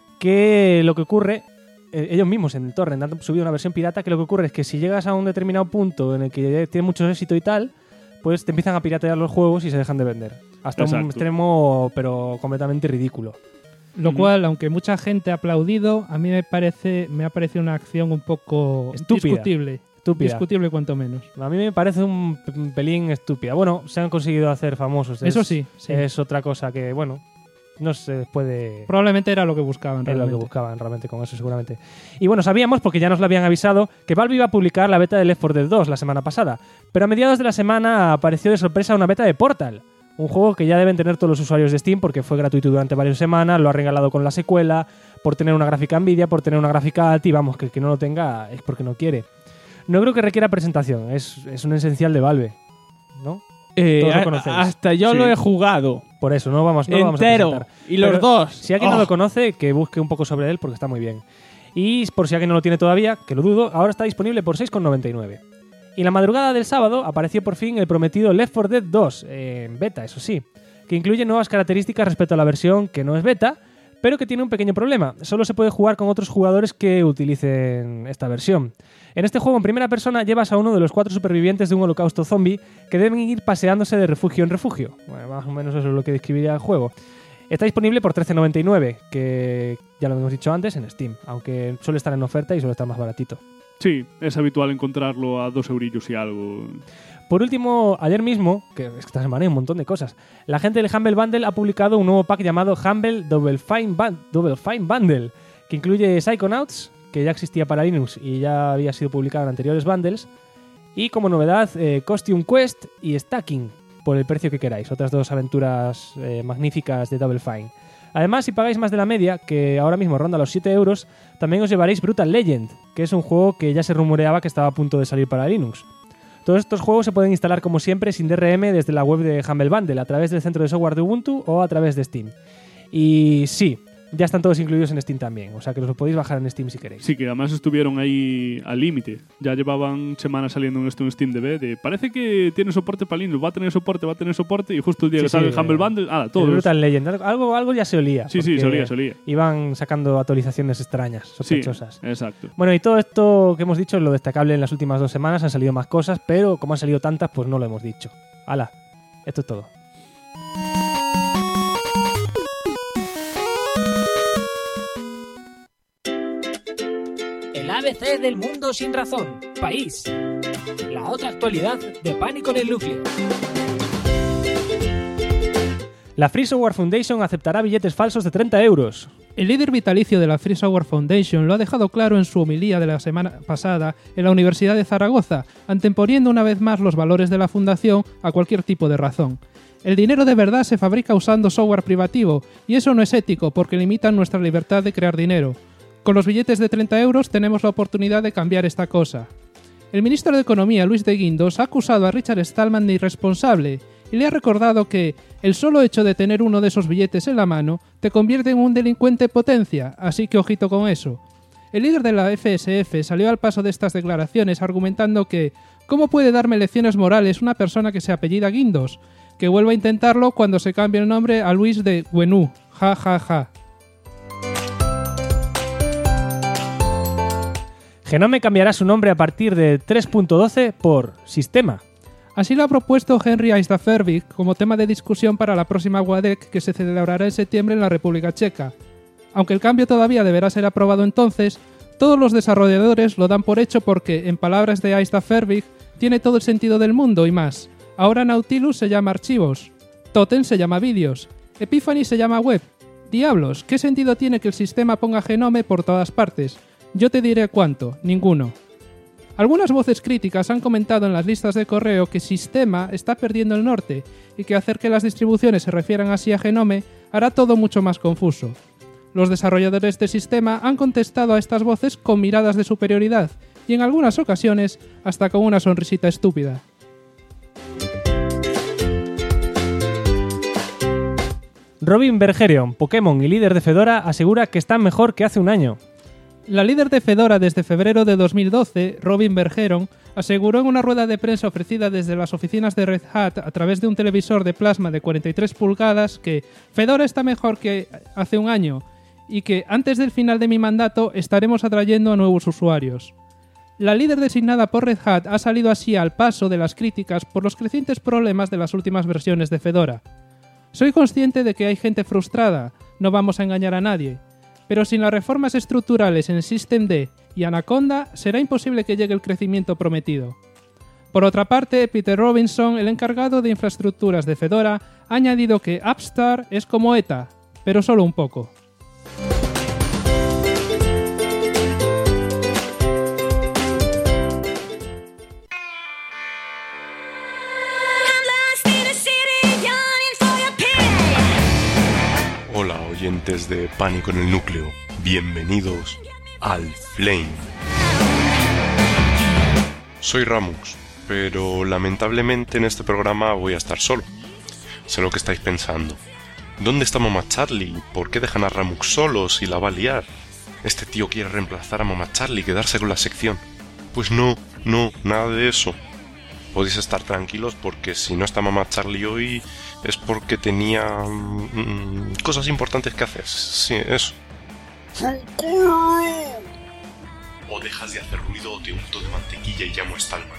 que lo que ocurre... ellos mismos en el torrent han subido una versión pirata que lo que ocurre es que si llegas a un determinado punto en el que tiene mucho éxito y tal, pues te empiezan a piratear los juegos y se dejan de vender. Hasta Exacto. un extremo, pero completamente ridículo. Lo cual, aunque mucha gente ha aplaudido, a mí me ha parecido una acción un poco Estúpida. discutible. Estúpida. Discutible cuanto menos. A mí me parece un pelín estúpida. Bueno, se han conseguido hacer famosos. Eso sí. Es otra cosa que, bueno, no se puede... Probablemente era lo que buscaban Era lo realmente. que buscaban realmente con eso, seguramente. Y bueno, sabíamos, porque ya nos lo habían avisado, que Valve iba a publicar la beta de Left 4 Dead 2 la semana pasada. Pero a mediados de la semana apareció de sorpresa una beta de Portal. Un juego que ya deben tener todos los usuarios de Steam porque fue gratuito durante varias semanas, lo ha regalado con la secuela, por tener una gráfica Nvidia, por tener una gráfica ATI, vamos, que el que no lo tenga es porque no quiere. No creo que requiera presentación, es un esencial de Valve, ¿no? Todos lo conocéis. Hasta yo lo he jugado. Por eso, no vamos a entero. presentar. Y los Pero dos. Si alguien no lo conoce, que busque un poco sobre él porque está muy bien. Y por si alguien no lo tiene todavía, que lo dudo, ahora está disponible por 6,99. Y en la madrugada del sábado apareció por fin el prometido Left 4 Dead 2, en beta, eso sí, que incluye nuevas características respecto a la versión que no es beta, pero que tiene un pequeño problema. Solo se puede jugar con otros jugadores que utilicen esta versión. En este juego en primera persona llevas a uno de los 4 supervivientes de un holocausto zombie que deben ir paseándose de refugio en refugio. Bueno, más o menos eso es lo que describiría el juego. Está disponible por 13,99, que ya lo hemos dicho antes, en Steam, aunque suele estar en oferta y suele estar más baratito. Sí, es habitual encontrarlo a 2 eurillos y algo. Por último, ayer mismo, que es que esta semana hay un montón de cosas, la gente del Humble Bundle ha publicado un nuevo pack llamado Humble Double Fine Bundle, que incluye Psychonauts, que ya existía para Linux y ya había sido publicado en anteriores bundles, y como novedad Costume Quest y Stacking, por el precio que queráis, otras 2 aventuras magníficas de Double Fine. Además, si pagáis más de la media, que ahora mismo ronda los 7 euros, también os llevaréis Brutal Legend, que es un juego que ya se rumoreaba que estaba a punto de salir para Linux. Todos estos juegos se pueden instalar como siempre sin DRM desde la web de Humble Bundle, a través del centro de software de Ubuntu o a través de Steam. Y sí, ya están todos incluidos en Steam también, o sea que los podéis bajar en Steam si queréis. Sí, que además estuvieron ahí al límite. Ya llevaban semanas saliendo en SteamDB de parece que tiene soporte para Linux, va a tener soporte, y justo el día que sale el Humble Bundle, todos. El Brutal Legend, algo ya se olía. Sí, solía. Iban sacando actualizaciones extrañas, sospechosas. Sí, exacto. Bueno, y todo esto que hemos dicho es lo destacable en las últimas 2 semanas. Han salido más cosas, pero como han salido tantas, pues no lo hemos dicho. ¡Hala! Esto es todo. El ABC del mundo sin razón. País. La otra actualidad de Pánico en el Núcleo. La Free Software Foundation aceptará billetes falsos de 30 euros. El líder vitalicio de la Free Software Foundation lo ha dejado claro en su homilía de la semana pasada en la Universidad de Zaragoza, anteponiendo una vez más los valores de la fundación a cualquier tipo de razón. El dinero de verdad se fabrica usando software privativo, y eso no es ético porque limitan nuestra libertad de crear dinero. Con los billetes de 30 euros tenemos la oportunidad de cambiar esta cosa. El ministro de Economía, Luis de Guindos, ha acusado a Richard Stallman de irresponsable y le ha recordado que el solo hecho de tener uno de esos billetes en la mano te convierte en un delincuente potencia, así que ojito con eso. El líder de la FSF salió al paso de estas declaraciones argumentando que ¿cómo puede darme lecciones morales una persona que se apellida Guindos? Que vuelva a intentarlo cuando se cambie el nombre a Luis de Guenú. Ja, ja, ja. Genome cambiará su nombre a partir de 3.12 por Sistema. Así lo ha propuesto Henry Eistafervik como tema de discusión para la próxima WADEC que se celebrará en septiembre en la República Checa. Aunque el cambio todavía deberá ser aprobado entonces, todos los desarrolladores lo dan por hecho porque, en palabras de Eistafervik, tiene todo el sentido del mundo y más. Ahora Nautilus se llama Archivos, Totem se llama Vídeos, Epiphany se llama Web. Diablos, ¿qué sentido tiene que el sistema ponga Genome por todas partes? Yo te diré cuánto, ninguno. Algunas voces críticas han comentado en las listas de correo que Sistema está perdiendo el norte y que hacer que las distribuciones se refieran así a Genome hará todo mucho más confuso. Los desarrolladores de Sistema han contestado a estas voces con miradas de superioridad y en algunas ocasiones hasta con una sonrisita estúpida. Robin Bergerion, Pokémon y líder de Fedora, asegura que están mejor que hace un año. La líder de Fedora desde febrero de 2012, Robin Bergeron, aseguró en una rueda de prensa ofrecida desde las oficinas de Red Hat a través de un televisor de plasma de 43 pulgadas que Fedora está mejor que hace un año y que antes del final de mi mandato estaremos atrayendo a nuevos usuarios. La líder designada por Red Hat ha salido así al paso de las críticas por los crecientes problemas de las últimas versiones de Fedora. Soy consciente de que hay gente frustrada, no vamos a engañar a nadie. Pero sin las reformas estructurales en Systemd y Anaconda, será imposible que llegue el crecimiento prometido. Por otra parte, Peter Robinson, el encargado de infraestructuras de Fedora, ha añadido que AppStar es como ETA, pero solo un poco. Hola oyentes de Pánico en el Núcleo, bienvenidos al Flame. Soy Ramux pero lamentablemente en este programa voy a estar solo. Sé lo que estáis pensando. ¿Dónde está Mamá Charlie? ¿Por qué dejan a Ramux solo si la va a liar? Este tío quiere reemplazar a Mamá Charlie y quedarse con la sección. Pues no, nada de eso. Podéis estar tranquilos porque si no está Mamá Charlie hoy es porque tenía cosas importantes que hacer. Sí, eso. O dejas de hacer ruido o te unto de mantequilla y llamo a Stallman.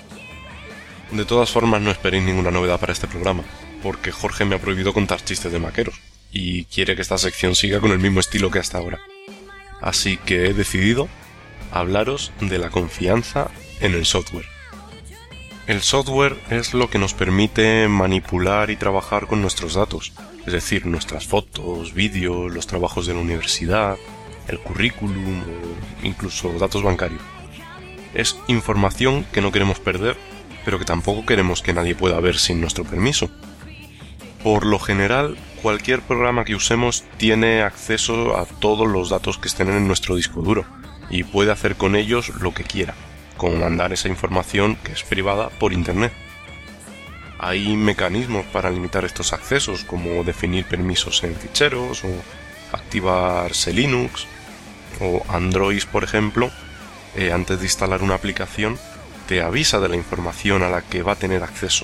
De todas formas, no esperéis ninguna novedad para este programa, porque Jorge me ha prohibido contar chistes de maqueros y quiere que esta sección siga con el mismo estilo que hasta ahora. Así que he decidido hablaros de la confianza en el software. El software es lo que nos permite manipular y trabajar con nuestros datos, es decir, nuestras fotos, vídeos, los trabajos de la universidad, el currículum o incluso datos bancarios. Es información que no queremos perder, pero que tampoco queremos que nadie pueda ver sin nuestro permiso. Por lo general, cualquier programa que usemos tiene acceso a todos los datos que estén en nuestro disco duro y puede hacer con ellos lo que quiera, como mandar esa información que es privada por internet. Hay mecanismos para limitar estos accesos, como definir permisos en ficheros o activarse Linux o Android, por ejemplo, antes de instalar una aplicación te avisa de la información a la que va a tener acceso.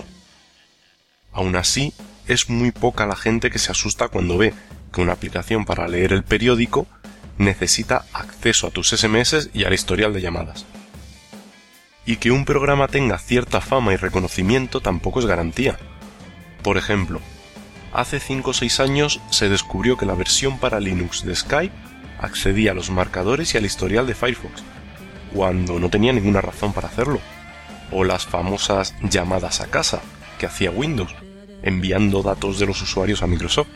Aún así, es muy poca la gente que se asusta cuando ve que una aplicación para leer el periódico necesita acceso a tus SMS y al historial de llamadas. Y que un programa tenga cierta fama y reconocimiento tampoco es garantía. Por ejemplo, hace 5 o 6 años se descubrió que la versión para Linux de Skype accedía a los marcadores y al historial de Firefox, cuando no tenía ninguna razón para hacerlo. O las famosas llamadas a casa que hacía Windows, enviando datos de los usuarios a Microsoft.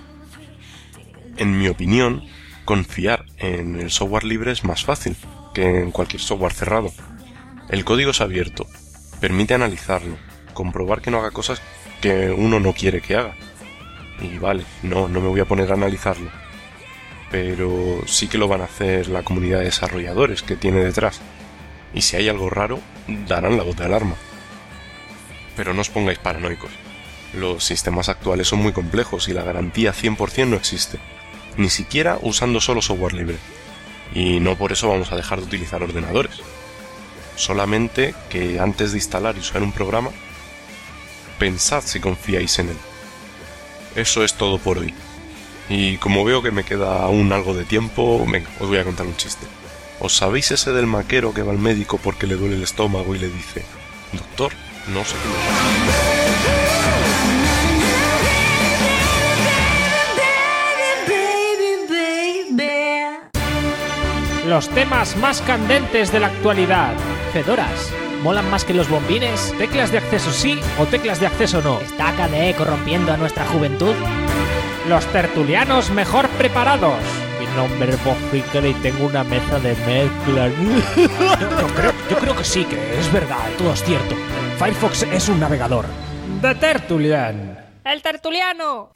En mi opinión, confiar en el software libre es más fácil que en cualquier software cerrado. El código es abierto, permite analizarlo, comprobar que no haga cosas que uno no quiere que haga. Y vale, no me voy a poner a analizarlo, pero sí que lo van a hacer la comunidad de desarrolladores que tiene detrás. Y si hay algo raro, darán la voz de alarma. Pero no os pongáis paranoicos. Los sistemas actuales son muy complejos y la garantía 100% no existe, ni siquiera usando solo software libre. Y no por eso vamos a dejar de utilizar ordenadores. Solamente que antes de instalar y usar un programa, pensad si confiáis en él. Eso es todo por hoy. Y como veo que me queda aún algo de tiempo, venga, os voy a contar un chiste. ¿Os sabéis ese del maquero que va al médico porque le duele el estómago y le dice: doctor, no sé qué me pasa? Los temas más candentes de la actualidad. Fedoras. ¿Molan más que los bombines? Teclas de acceso sí o teclas de acceso no. ¿Está KDE corrompiendo a nuestra juventud? Los tertulianos mejor preparados. Mi nombre es Bob Fricker y tengo una mesa de mezclas. Yo creo que sí, que es verdad, todo es cierto. Firefox es un navegador. The Tertulian. ¡El tertuliano!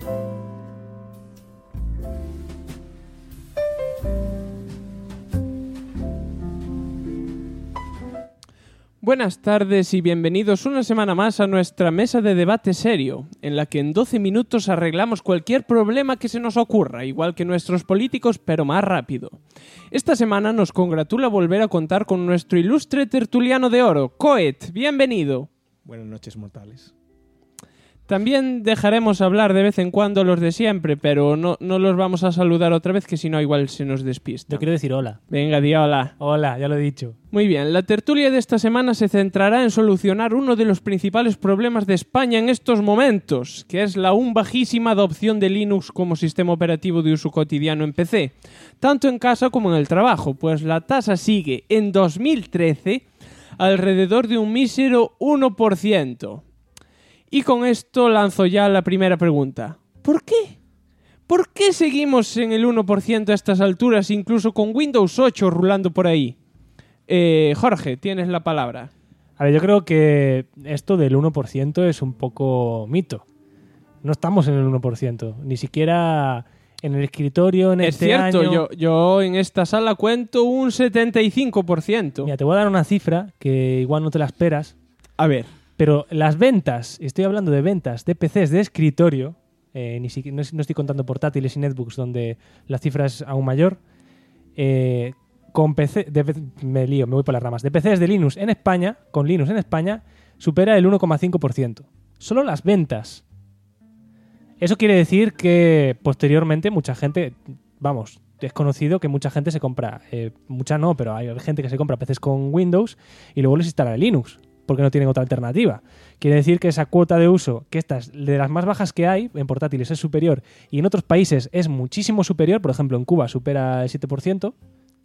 Buenas tardes y bienvenidos una semana más a nuestra mesa de debate serio, en la que en 12 minutos arreglamos cualquier problema que se nos ocurra, igual que nuestros políticos, pero más rápido. Esta semana nos congratula volver a contar con nuestro ilustre tertuliano de oro, Coet. Bienvenido. Buenas noches, mortales. También dejaremos hablar de vez en cuando los de siempre, pero no los vamos a saludar otra vez, que si no igual se nos despista. Yo quiero decir hola. Venga, di hola. Hola, ya lo he dicho. Muy bien, la tertulia de esta semana se centrará en solucionar uno de los principales problemas de España en estos momentos, que es la aún bajísima adopción de Linux como sistema operativo de uso cotidiano en PC, tanto en casa como en el trabajo, pues la tasa sigue en 2013 alrededor de un mísero 1%. Y con esto lanzo ya la primera pregunta. ¿Por qué? ¿Por qué seguimos en el 1% a estas alturas, incluso con Windows 8 rulando por ahí? Jorge, tienes la palabra. A ver, yo creo que esto del 1% es un poco mito. No estamos en el 1%, ni siquiera en el escritorio en este año. Es cierto, yo en esta sala cuento un 75%. Mira, te voy a dar una cifra que igual no te la esperas. A ver. Pero las ventas, estoy hablando de ventas de PCs de escritorio, no estoy contando portátiles y netbooks donde la cifra es aún mayor, con PC, me voy por las ramas, de PCs de Linux en España, con Linux en España, supera el 1,5%. Solo las ventas. Eso quiere decir que posteriormente mucha gente, vamos, es conocido que mucha gente se compra, mucha no, pero hay gente que se compra PCs con Windows y luego les instala Linux, porque no tienen otra alternativa. Quiere decir que esa cuota de uso, que esta es de las más bajas que hay, en portátiles es superior y en otros países es muchísimo superior, por ejemplo en Cuba supera el 7%,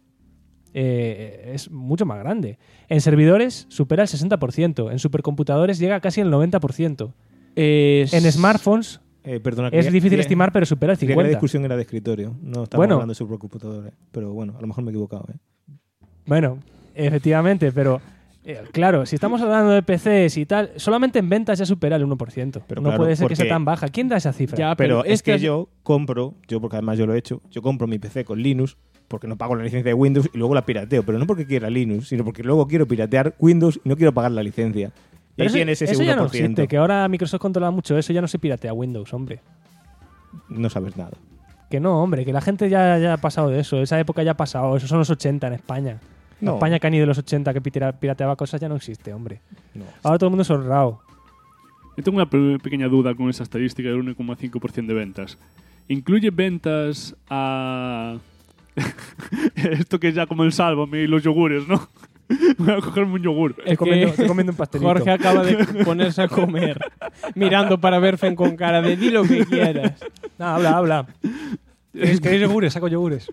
es mucho más grande. En servidores supera el 60%, en supercomputadores llega casi el 90%. En smartphones perdona, es difícil estimar, pero supera el 50%. La discusión era de escritorio, no estamos hablando de supercomputadores, pero bueno, a lo mejor me he equivocado. Bueno, efectivamente, pero claro, si estamos hablando de PCs y tal, solamente en ventas ya supera el 1%. Pero no puede ser que sea tan baja. ¿Quién da esa cifra? Ya, pero es que yo compro, porque además yo lo he hecho, yo compro mi PC con Linux porque no pago la licencia de Windows y luego la pirateo, pero no porque quiera Linux, sino porque luego quiero piratear Windows y no quiero pagar la licencia. Y ahí tienes ese 1%. Ya no existe, que ahora Microsoft controla mucho eso, ya no se piratea Windows, hombre. No sabes nada. Que no, hombre, que la gente ya ha pasado de eso, esa época ya ha pasado, eso son los 80 en España. No. España que han ido de los 80 que pirateaba cosas ya no existe, hombre. No. Ahora todo el mundo es honrado. Yo tengo una pequeña duda con esa estadística del 1,5% de ventas. ¿Incluye ventas a... esto que es ya como el Sálvame y los yogures, ¿no? Voy a cogerme un yogur. Estoy comiendo un pastelito. Jorge acaba de ponerse a comer, mirando para Berfen con cara de di lo que quieras. No, habla. ¿Queréis yogures? Saco yogures.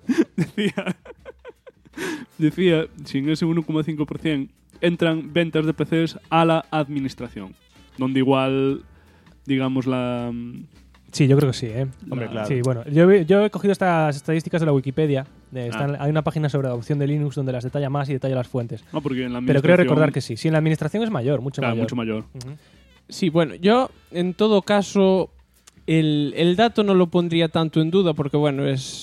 Decía, si en ese 1,5% entran ventas de PCs a la administración, donde igual, digamos, la... Sí, yo creo que sí, ¿eh? Hombre, claro. Sí, bueno, yo he cogido estas estadísticas de la Wikipedia. Hay una página sobre adopción de Linux donde las detalla más y detalla las fuentes. No, porque en la pero creo recordar que sí. Sí, en la administración es mayor, mucho mayor. Uh-huh. Sí, bueno, yo en todo caso el dato no lo pondría tanto en duda porque, bueno,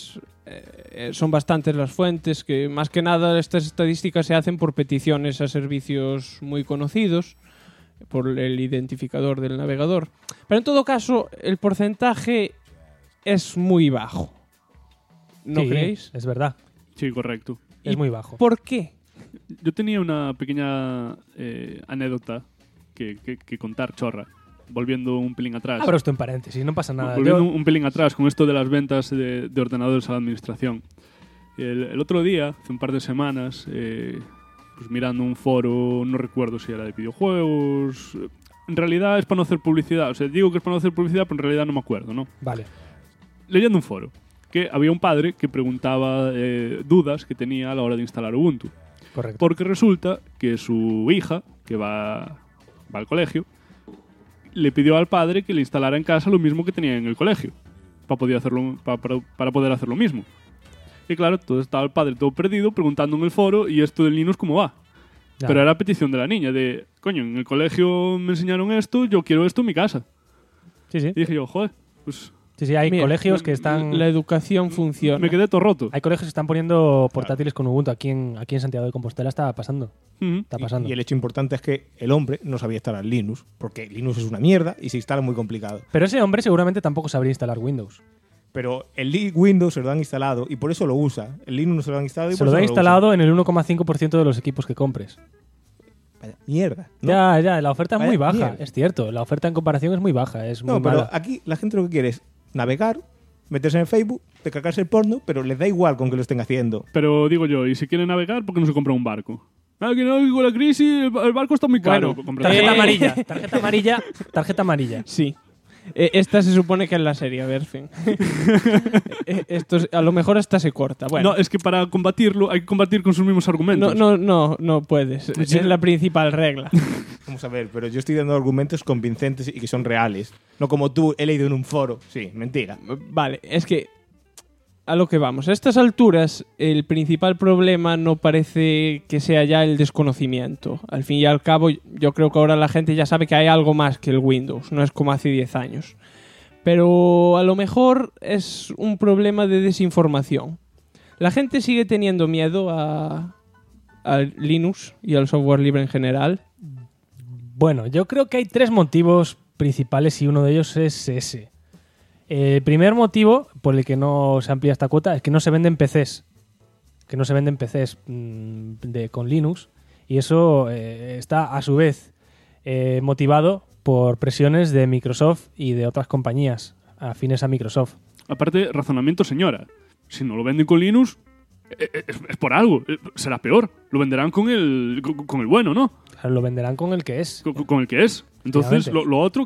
son bastantes las fuentes, que más que nada estas estadísticas se hacen por peticiones a servicios muy conocidos, por el identificador del navegador. Pero en todo caso, el porcentaje es muy bajo. ¿No creéis? Es verdad. Sí, correcto. Es muy bajo. ¿Por qué? Yo tenía una pequeña anécdota que contar, chorra. Volviendo un pelín atrás. Abro esto en paréntesis, no pasa nada. Volviendo un pelín atrás con esto de las ventas de ordenadores a la administración. El otro día, hace un par de semanas, pues mirando un foro, no recuerdo si era de videojuegos. En realidad es para no hacer publicidad. O sea, digo que es para no hacer publicidad, pero en realidad no me acuerdo, ¿no? Vale. Leyendo un foro, que había un padre que preguntaba dudas que tenía a la hora de instalar Ubuntu. Correcto. Porque resulta que su hija, que va al colegio, le pidió al padre que le instalara en casa lo mismo que tenía en el colegio, para poder hacer lo mismo. Y claro, todo estaba el padre todo perdido preguntando en el foro, ¿y esto del Linux cómo va? Ya. Pero era petición de la niña, de, coño, en el colegio me enseñaron esto, yo quiero esto en mi casa. Sí. Y dije yo, joder, pues... Sí, hay colegios que están... La educación funciona. Me quedé todo roto. Hay colegios que están poniendo portátiles con Ubuntu. Aquí en Santiago de Compostela está pasando. Está pasando. Y el hecho importante es que el hombre no sabía instalar Linux, porque Linux es una mierda y se instala muy complicado. Pero ese hombre seguramente tampoco sabría instalar Windows. Pero el Windows se lo han instalado y por eso lo usa. El Linux no se lo han instalado y se por eso lo han usa. instalado en el 1,5% de los equipos que compres. Vaya mierda, ¿no? Ya, la oferta es muy baja, mierda. Es cierto. La oferta en comparación es muy baja, es muy pero mala. Aquí la gente lo que quiere es navegar, meterse en Facebook, descargarse el porno, pero les da igual con que lo estén haciendo. Pero digo yo, ¿y si quieren navegar, por qué no se compra un barco? Que no, con la crisis el barco está muy caro. Bueno, tarjeta amarilla. Sí. Esta se supone que es la serie, Berfen. Esto a lo mejor esta se corta. Bueno. No, es que para combatirlo hay que combatir con sus mismos argumentos. No puedes. Sí. Es la principal regla. Vamos a ver, pero yo estoy dando argumentos convincentes y que son reales. No como tú, he leído en un foro. Sí, mentira. Vale, es que a lo que vamos. A estas alturas, el principal problema no parece que sea ya el desconocimiento. Al fin y al cabo, yo creo que ahora la gente ya sabe que hay algo más que el Windows. No es como hace 10 años. Pero a lo mejor es un problema de desinformación. La gente sigue teniendo miedo a Linux y al software libre en general. Bueno, yo creo que hay 3 motivos principales y uno de ellos es ese. El primer motivo por el que no se amplía esta cuota es que no se venden PCs. Que no se venden PCs con Linux. Y eso está a su vez motivado por presiones de Microsoft y de otras compañías afines a Microsoft. Aparte, razonamiento señora. Si no lo venden con Linux, es por algo. Será peor. Lo venderán con el bueno, ¿no? Lo venderán con el que es. Con el que es. Entonces, lo otro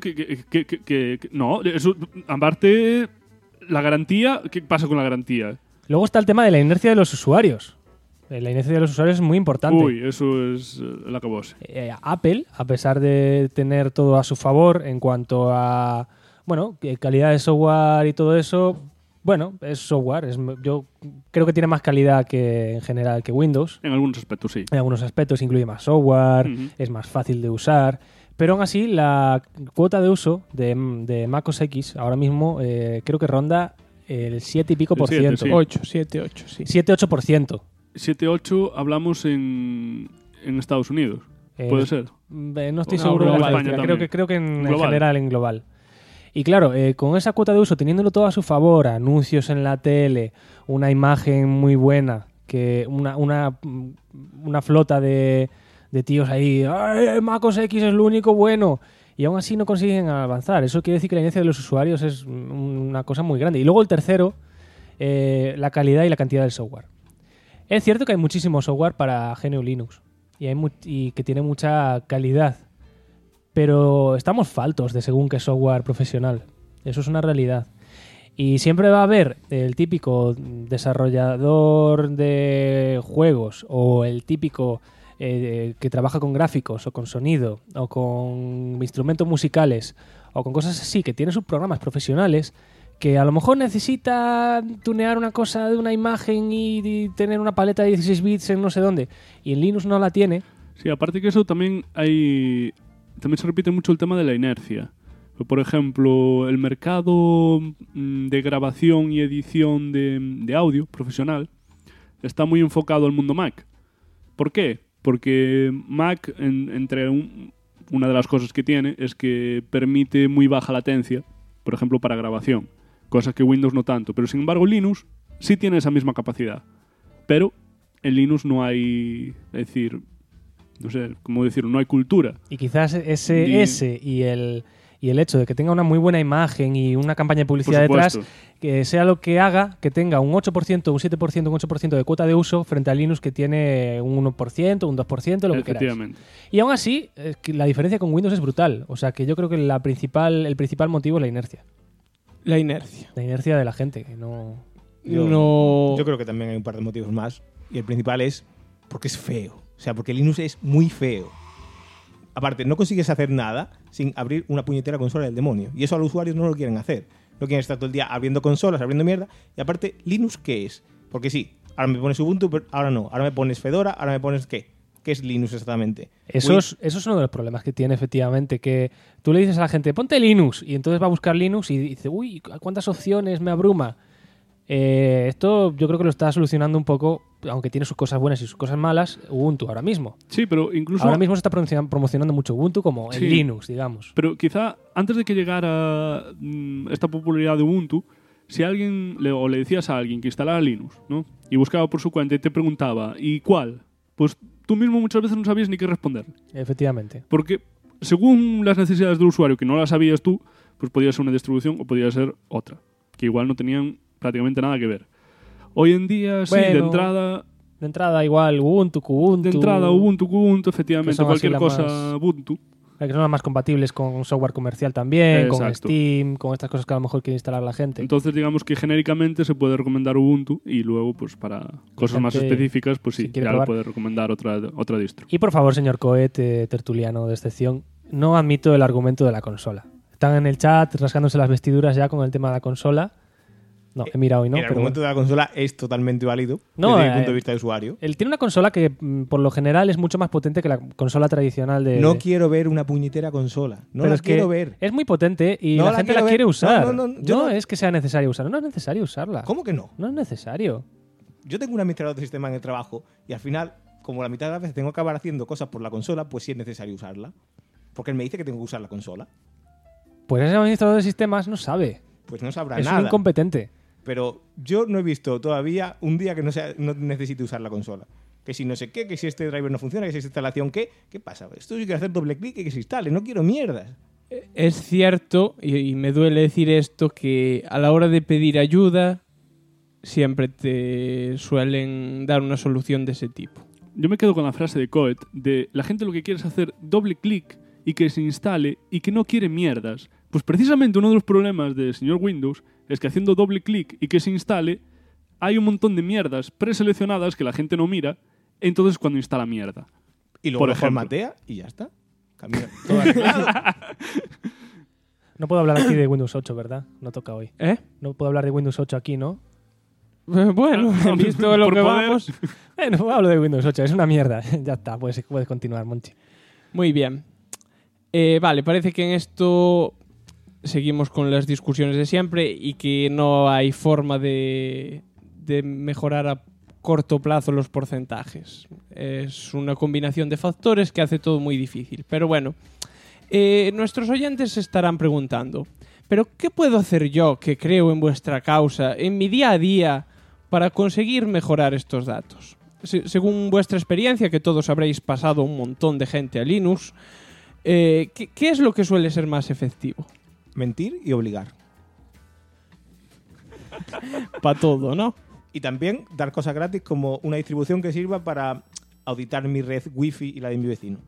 no, eso, aparte, la garantía, ¿qué pasa con la garantía? Luego está el tema de la inercia de los usuarios. La inercia de los usuarios es muy importante. Uy, eso es el acabose. Apple, a pesar de tener todo a su favor en cuanto a calidad de software y todo eso, es software. Yo creo que tiene más calidad que en general que Windows. En algunos aspectos, sí. En algunos aspectos incluye más software, es más fácil de usar. Pero aún así, la cuota de uso de Mac OS X ahora mismo creo que ronda el 7 y pico por ciento. 7-8, sí. 7-8%. 7-8 hablamos en Estados Unidos. ¿Puede ser? No estoy seguro de la estadística. Creo que en general, en global. Y claro, con esa cuota de uso, teniéndolo todo a su favor, anuncios en la tele, una imagen muy buena, que una flota de tíos ahí, ¡ay, Mac OS X es lo único bueno! Y aún así no consiguen avanzar. Eso quiere decir que la inercia de los usuarios es una cosa muy grande. Y luego el tercero, la calidad y la cantidad del software. Es cierto que hay muchísimo software para GNU Linux y que tiene mucha calidad, pero estamos faltos de según qué software profesional. Eso es una realidad. Y siempre va a haber el típico desarrollador de juegos o el típico que trabaja con gráficos o con sonido o con instrumentos musicales o con cosas así, que tiene sus programas profesionales, que a lo mejor necesita tunear una cosa de una imagen y tener una paleta de 16 bits en no sé dónde, y en Linux no la tiene. Sí, aparte que eso también se repite mucho el tema de la inercia. Por ejemplo, el mercado de grabación y edición de audio profesional está muy enfocado al mundo Mac. ¿Por qué? Porque Mac, una de las cosas que tiene es que permite muy baja latencia, por ejemplo, para grabación. Cosas que Windows no tanto. Pero sin embargo Linux sí tiene esa misma capacidad. Pero en Linux no hay, es decir, no sé cómo decirlo, no hay cultura. Y quizás ese y el hecho de que tenga una muy buena imagen y una campaña de publicidad detrás, que sea lo que haga que tenga un 8%, un 7%, un 8% de cuota de uso frente a Linux, que tiene un 1%, un 2%, lo que queráis. Y aún así, la diferencia con Windows es brutal. O sea que yo creo que el principal motivo es la inercia. La inercia. La inercia de la gente, que no... Yo creo que también hay un par de motivos más. Y el principal es porque es feo. O sea, porque Linux es muy feo. Aparte, no consigues hacer nada sin abrir una puñetera consola del demonio. Y eso a los usuarios no lo quieren hacer. No quieren estar todo el día abriendo consolas, abriendo mierda. Y aparte, ¿Linux qué es? Porque sí, ahora me pones Ubuntu, pero ahora no. Ahora me pones Fedora, ahora me pones ¿qué? ¿Qué es Linux exactamente? Eso es uno de los problemas que tiene, efectivamente, que tú le dices a la gente, ponte Linux, y entonces va a buscar Linux y dice, uy, ¿cuántas opciones? Me abruma. Esto yo creo que lo está solucionando un poco, aunque tiene sus cosas buenas y sus cosas malas, Ubuntu ahora mismo. Sí, pero incluso... Ahora mismo se está promocionando mucho Ubuntu como el Linux, digamos. Pero quizá antes de que llegara esta popularidad de Ubuntu, si alguien le decías a alguien que instalara Linux, ¿no? Y buscaba por su cuenta y te preguntaba, ¿y cuál? Pues tú mismo muchas veces no sabías ni qué responder. Efectivamente. Porque según las necesidades del usuario, que no las sabías tú, pues podía ser una distribución o podía ser otra, que igual no tenían prácticamente nada que ver. Hoy en día, sí, de entrada... De entrada igual, Ubuntu, Kubuntu... De entrada, Ubuntu, Kubuntu, efectivamente, cualquier cosa Ubuntu. Que son las más compatibles con software comercial también, Exacto. con Steam, con estas cosas que a lo mejor quiere instalar la gente. Entonces, digamos que genéricamente se puede recomendar Ubuntu y luego, pues para cosas más específicas, pues sí, ya lo puede recomendar otra distro. Y por favor, señor Coet, tertuliano de excepción, no admito el argumento de la consola. Están en el chat rasgándose las vestiduras ya con el tema de la consola. No, he mirado y no. El argumento de la consola es totalmente válido desde el punto de vista de usuario. Él tiene una consola que, por lo general, es mucho más potente que la consola tradicional de... No quiero ver una puñetera consola. No la quiero ver. Es muy potente y la gente la quiere usar. No es que sea necesario usarla. No es necesario usarla. ¿Cómo que no? No es necesario. Yo tengo un administrador de sistema en el trabajo y al final, como la mitad de las veces tengo que acabar haciendo cosas por la consola, pues sí es necesario usarla. Porque él me dice que tengo que usar la consola. Pues ese administrador de sistemas no sabe. Pues no sabrá Es nada. un incompetente. Pero yo no he visto todavía un día que no necesite usar la consola. Que si no sé qué, que si este driver no funciona, que si esta instalación qué. ¿Qué pasa? Esto sí quiero hacer doble clic y que se instale. No quiero mierdas. Es cierto, y me duele decir esto, que a la hora de pedir ayuda siempre te suelen dar una solución de ese tipo. Yo me quedo con la frase de Coet de la gente lo que quiere es hacer doble clic y que se instale y que no quiere mierdas. Pues precisamente uno de los problemas del señor Windows es que haciendo doble clic y que se instale hay un montón de mierdas preseleccionadas que la gente no mira, entonces cuando instala mierda. Y luego por lo ejemplo. formatea y ya está. Camina todo arreglado. No puedo hablar aquí de Windows 8, ¿verdad? No toca hoy. ¿Eh? No puedo hablar de Windows 8 aquí, ¿no? Bueno, visto lo Por que poder. vamos. Bueno, hablo de Windows 8. Es una mierda. Ya está, puedes continuar, Monchi. Muy bien. Vale, parece que en esto seguimos con las discusiones de siempre y que no hay forma de mejorar a corto plazo los porcentajes. Es una combinación de factores que hace todo muy difícil. Pero bueno, nuestros oyentes se estarán preguntando, ¿pero qué puedo hacer yo que creo en vuestra causa, en mi día a día, para conseguir mejorar estos datos? Según vuestra experiencia, que todos habréis pasado un montón de gente a Linux, ¿qué es lo que suele ser más efectivo? Mentir y obligar. Para todo, ¿no? Y también dar cosas gratis como una distribución que sirva para auditar mi red wifi y la de mi vecino.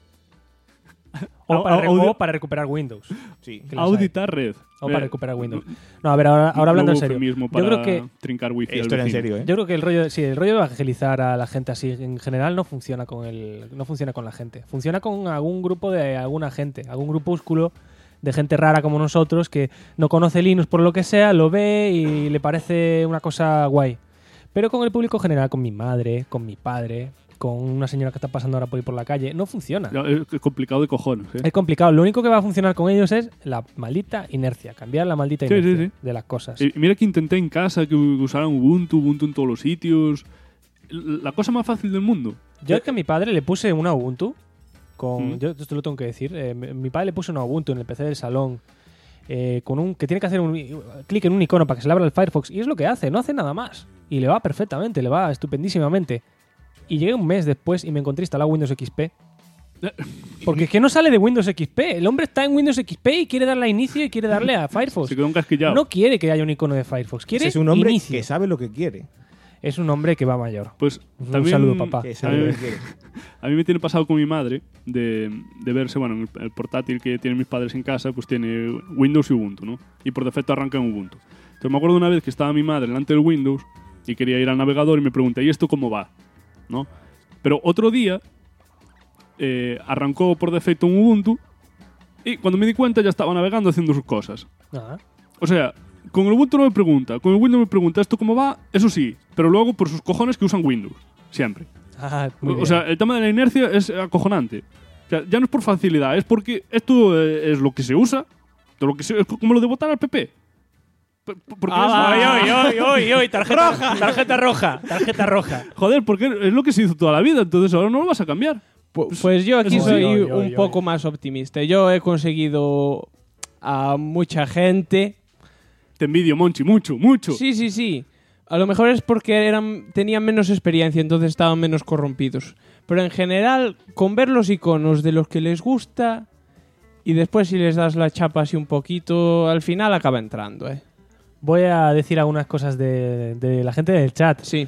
O para recuperar Windows. Sí. Que los Auditar red. O para recuperar Windows. No, a ver, ahora hablando en serio. Yo Yo creo que trincar wifi Esto era en serio, ¿eh? Yo creo que el rollo de evangelizar a la gente así en general no funciona con la gente. Funciona con algún grupo de alguna gente, algún grupúsculo de gente rara como nosotros que no conoce Linux por lo que sea, lo ve y le parece una cosa guay. Pero con el público general, con mi madre, con mi padre, con una señora que está pasando ahora por ahí por la calle, no funciona. Es complicado de cojones, ¿eh? Es complicado. Lo único que va a funcionar con ellos es la maldita inercia, cambiar la maldita inercia de las cosas. Y mira que intenté en casa que usaran Ubuntu en todos los sitios. La cosa más fácil del mundo. Yo es que a mi padre le puse una Ubuntu. Yo esto lo tengo que decir. Mi padre le puso una Ubuntu en el PC del salón. Que tiene que hacer un clic en un icono para que se le abra el Firefox. Y es lo que hace, no hace nada más. Y le va perfectamente, le va estupendísimamente. Y llegué un mes después y me encontré instalado Windows XP. Porque es que no sale de Windows XP. El hombre está en Windows XP y quiere darle a inicio y quiere darle a Firefox. Se quedó encasquillado. No quiere que haya un icono de Firefox. Quiere Es un hombre inicio. que sabe lo que quiere. Es un hombre que va mayor. Pues un también, saludo, papá. Que sabe lo que quiere. A mí me tiene pasado con mi madre de verse, bueno, el portátil que tienen mis padres en casa, pues tiene Windows y Ubuntu, ¿no? Y por defecto arranca en Ubuntu. Entonces me acuerdo una vez que estaba mi madre delante del Windows y quería ir al navegador y me pregunté, ¿y esto cómo va? ¿No? Pero otro día arrancó por defecto un Ubuntu y cuando me di cuenta ya estaba navegando haciendo sus cosas. Ah. O sea, con el Ubuntu no me pregunta, con el Windows me pregunta ¿esto cómo va? Eso sí, pero luego por sus cojones que usan Windows, siempre. O sea, el tema de la inercia es acojonante. O sea, ya no es por facilidad, es porque esto es lo que se usa, es como lo de votar al PP. Porque tarjeta roja. Joder, porque es lo que se hizo toda la vida, entonces ahora no lo vas a cambiar. Pues yo aquí Eso soy sí. un poco más optimista. Yo he conseguido a mucha gente. Te envidio, Monchi, mucho. Sí. A lo mejor es porque tenían menos experiencia, entonces estaban menos corrompidos. Pero en general, con ver los iconos de los que les gusta y después si les das la chapa así un poquito, al final acaba entrando, ¿eh? Voy a decir algunas cosas de la gente del chat. Sí.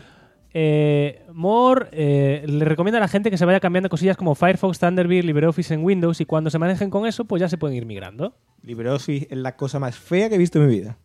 Le recomienda a la gente que se vaya cambiando cosillas como Firefox, Thunderbird, LibreOffice en Windows y cuando se manejen con eso, pues ya se pueden ir migrando. LibreOffice es la cosa más fea que he visto en mi vida.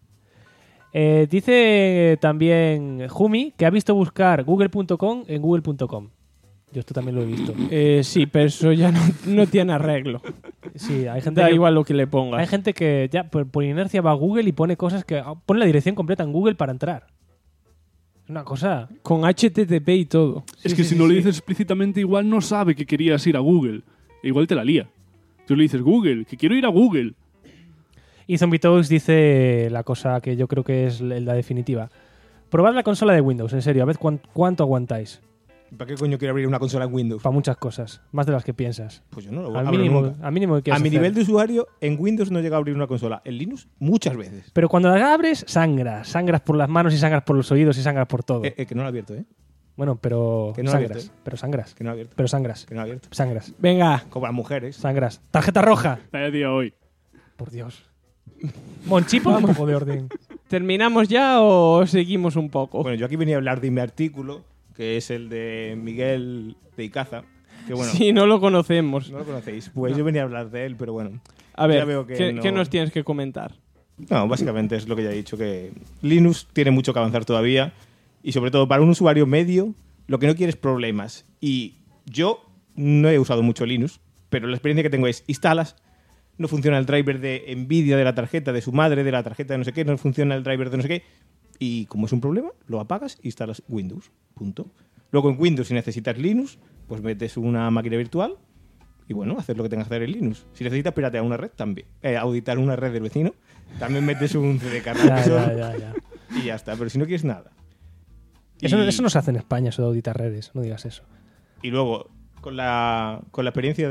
Dice también Jumi que ha visto buscar google.com en google.com. Yo esto también lo he visto. Sí, pero eso ya no tiene arreglo. Sí, hay gente da que, igual lo que le pongas. Hay gente que ya por inercia va a Google y pone cosas que pone la dirección completa en Google para entrar. Es una cosa con HTTP y todo. Es que si no le dices explícitamente, igual no sabe que querías ir a Google. Igual te la lía. Tú le dices Google, que quiero ir a Google. Y Zombie Talks dice la cosa que yo creo que es la definitiva. Probad la consola de Windows, en serio, a ver cuánto aguantáis. ¿Para qué coño quiero abrir una consola en Windows? Para muchas cosas, más de las que piensas. Pues yo no lo Al abro mínimo, nunca. al mínimo que quieras A mi hacer. nivel de usuario, en Windows no llega a abrir una consola. En Linux, muchas veces. Pero cuando la abres, sangras. Sangras por las manos y sangras por los oídos y sangras por todo. Que no lo he abierto, ¿eh? Bueno, pero Que no lo he sangras. abierto, ¿eh? Pero sangras. Que no lo he abierto. Pero sangras. Que no lo he abierto. Sangras. Venga. Como las mujeres. Sangras. Tarjeta roja. Vaya día hoy. Por Dios. Monchi, pon un poco de orden. ¿Terminamos ya o seguimos un poco? Bueno, yo aquí venía a hablar de mi artículo, que es el de Miguel de Icaza. Que bueno, Sí, no lo conocemos. no lo conocéis. Pues yo venía a hablar de él, pero bueno. A ya ver, veo que ¿qué, no- qué nos tienes que comentar? No, básicamente es lo que ya he dicho, que Linux tiene mucho que avanzar todavía y sobre todo para un usuario medio lo que no quiere es problemas. Y yo no he usado mucho Linux, pero la experiencia que tengo es instalas, no funciona el driver de Nvidia de la tarjeta de su madre, de la tarjeta de no sé qué, no funciona el driver de no sé qué, y como es un problema, lo apagas e instalas Windows, punto. Luego en Windows, si necesitas Linux, pues metes una máquina virtual y bueno, haces lo que tengas que hacer en Linux. Si necesitas piratear una red, también. Auditar una red del vecino, también metes un CD cargado Ya. y ya está. Pero si no quieres nada. Eso no se hace en España, eso de auditar redes. No digas eso. Y luego, con la experiencia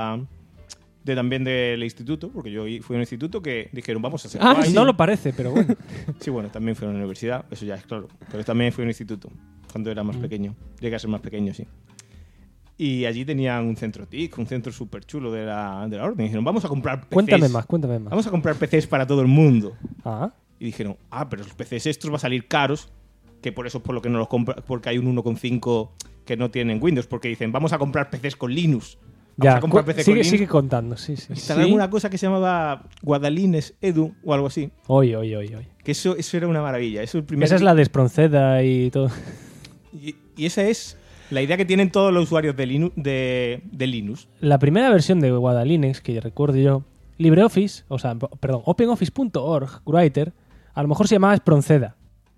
también del instituto, porque yo fui a un instituto que dijeron, vamos a hacer... Ah, no lo parece, pero bueno. Sí, bueno, también fui a una universidad, eso ya es claro. Pero también fui a un instituto, cuando era más pequeño. Llegué a ser más pequeño, sí. Y allí tenían un centro TIC, un centro súper chulo de la orden. Y dijeron, vamos a comprar PCs. Cuéntame más. Vamos a comprar PCs para todo el mundo. Ah. Y dijeron, pero los PCs estos van a salir caros, que por eso es por lo que no los compra, porque hay un 1,5 que no tienen Windows, porque dicen, vamos a comprar PCs con Linux. Vamos a comprar PC con Linux. Sigue contando, sí. Instalar alguna cosa que se llamaba Guadalines Edu o algo así. Oye. Que eso era una maravilla. Eso Esa es la de Espronceda y todo. Y esa es la idea que tienen todos los usuarios de Linux. La primera versión de Guadalines, que recuerdo yo, LibreOffice, OpenOffice.org, Writer, a lo mejor se llamaba Espronceda.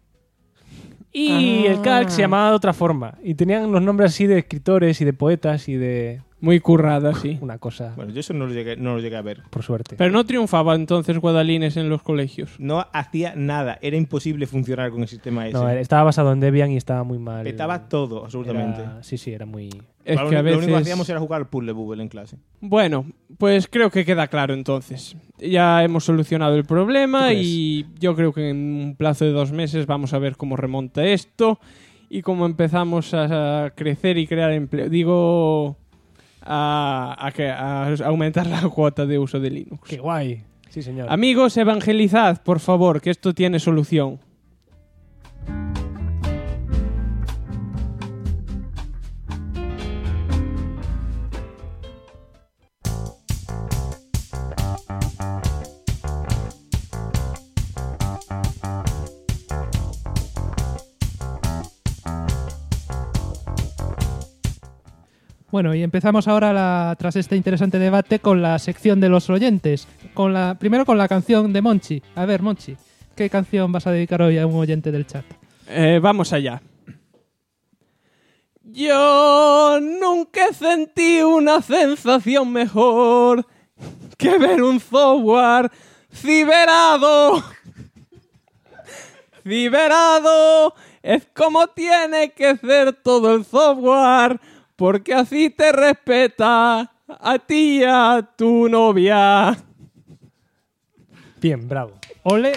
Y el calc se llamaba de otra forma. Y tenían los nombres así de escritores y de poetas y de... Muy currada, sí. Una cosa... Bueno, yo eso no lo llegué a ver. Por suerte. Pero no triunfaba entonces Guadalines en los colegios. No hacía nada. Era imposible funcionar con el sistema ese. No, estaba basado en Debian y estaba muy mal. Petaba todo, absolutamente. Sí, era muy... Es lo que a único veces... que hacíamos era jugar al puzzle Bubble en clase. Bueno, pues creo que queda claro entonces. Ya hemos solucionado el problema y yo creo que en un plazo de 2 meses vamos a ver cómo remonta esto y cómo empezamos a crecer y crear empleo. Digo, a aumentar la cuota de uso de Linux. ¡Qué guay! Sí, señor. Amigos, evangelizad, por favor, que esto tiene solución. Bueno, y empezamos ahora, tras este interesante debate, con la sección de los oyentes. Primero con la canción de Monchi. A ver, Monchi, ¿qué canción vas a dedicar hoy a un oyente del chat? Vamos allá. Yo nunca sentí una sensación mejor que ver un software ciberado. Ciberado es como tiene que ser todo el software, porque así te respeta a ti y a tu novia. Bien, bravo. Ole.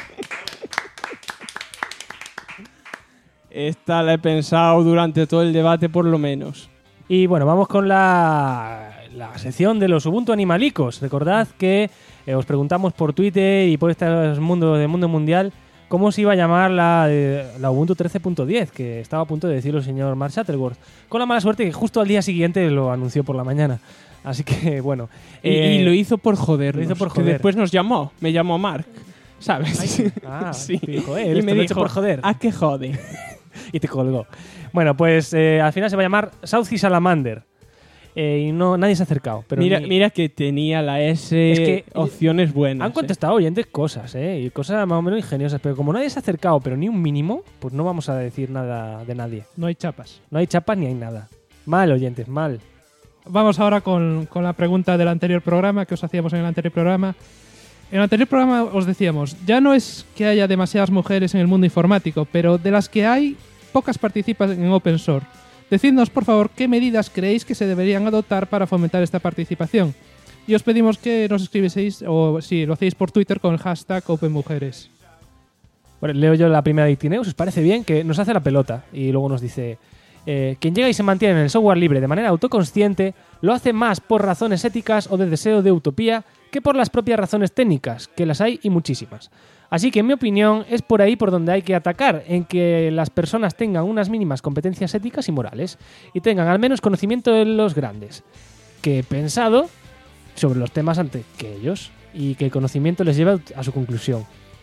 Esta la he pensado durante todo el debate, por lo menos. Y bueno, vamos con la sección de los Ubuntu Animalicos. Recordad que os preguntamos por Twitter y por este mundo mundial cómo se iba a llamar la Ubuntu 13.10, que estaba a punto de decirlo el señor Mark Shuttleworth. Con la mala suerte que justo al día siguiente lo anunció por la mañana. Así que, bueno. Y lo hizo por jodernos. Lo hizo por que joder. después nos llamó. Me llamó Mark. ¿Sabes? Sí. Dijo, y esto me lo he dijo, hecho por joder. ¿a qué jode? Y te colgó. Bueno, pues al final se va a llamar Southie Salamander. Y nadie se ha acercado. Pero mira que tenía la S Es que opciones buenas. han contestado oyentes cosas, y cosas más o menos ingeniosas. Pero como nadie se ha acercado, pero ni un mínimo, pues no vamos a decir nada de nadie. No hay chapas. No hay chapas ni hay nada. Mal, oyentes, mal. Vamos ahora con la pregunta del anterior programa, que os hacíamos en el anterior programa. En el anterior programa os decíamos, ya no es que haya demasiadas mujeres en el mundo informático, pero de las que hay, pocas participan en open source. Decidnos, por favor, qué medidas creéis que se deberían adoptar para fomentar esta participación. Y os pedimos que nos escribieseis, o si lo hacéis por Twitter, con el hashtag OpenMujeres. Bueno, leo yo la primera de Ictineus, ¿os parece bien? Que nos hace la pelota y luego nos dice: quien llega y se mantiene en el software libre de manera autoconsciente lo hace más por razones éticas o de deseo de utopía que por las propias razones técnicas, que las hay y muchísimas. Así que en mi opinión es por ahí por donde hay que atacar, en que las personas tengan unas mínimas competencias éticas y morales y tengan al menos conocimiento de los grandes, que he pensado sobre los temas antes que ellos y que el conocimiento les lleve a su conclusión.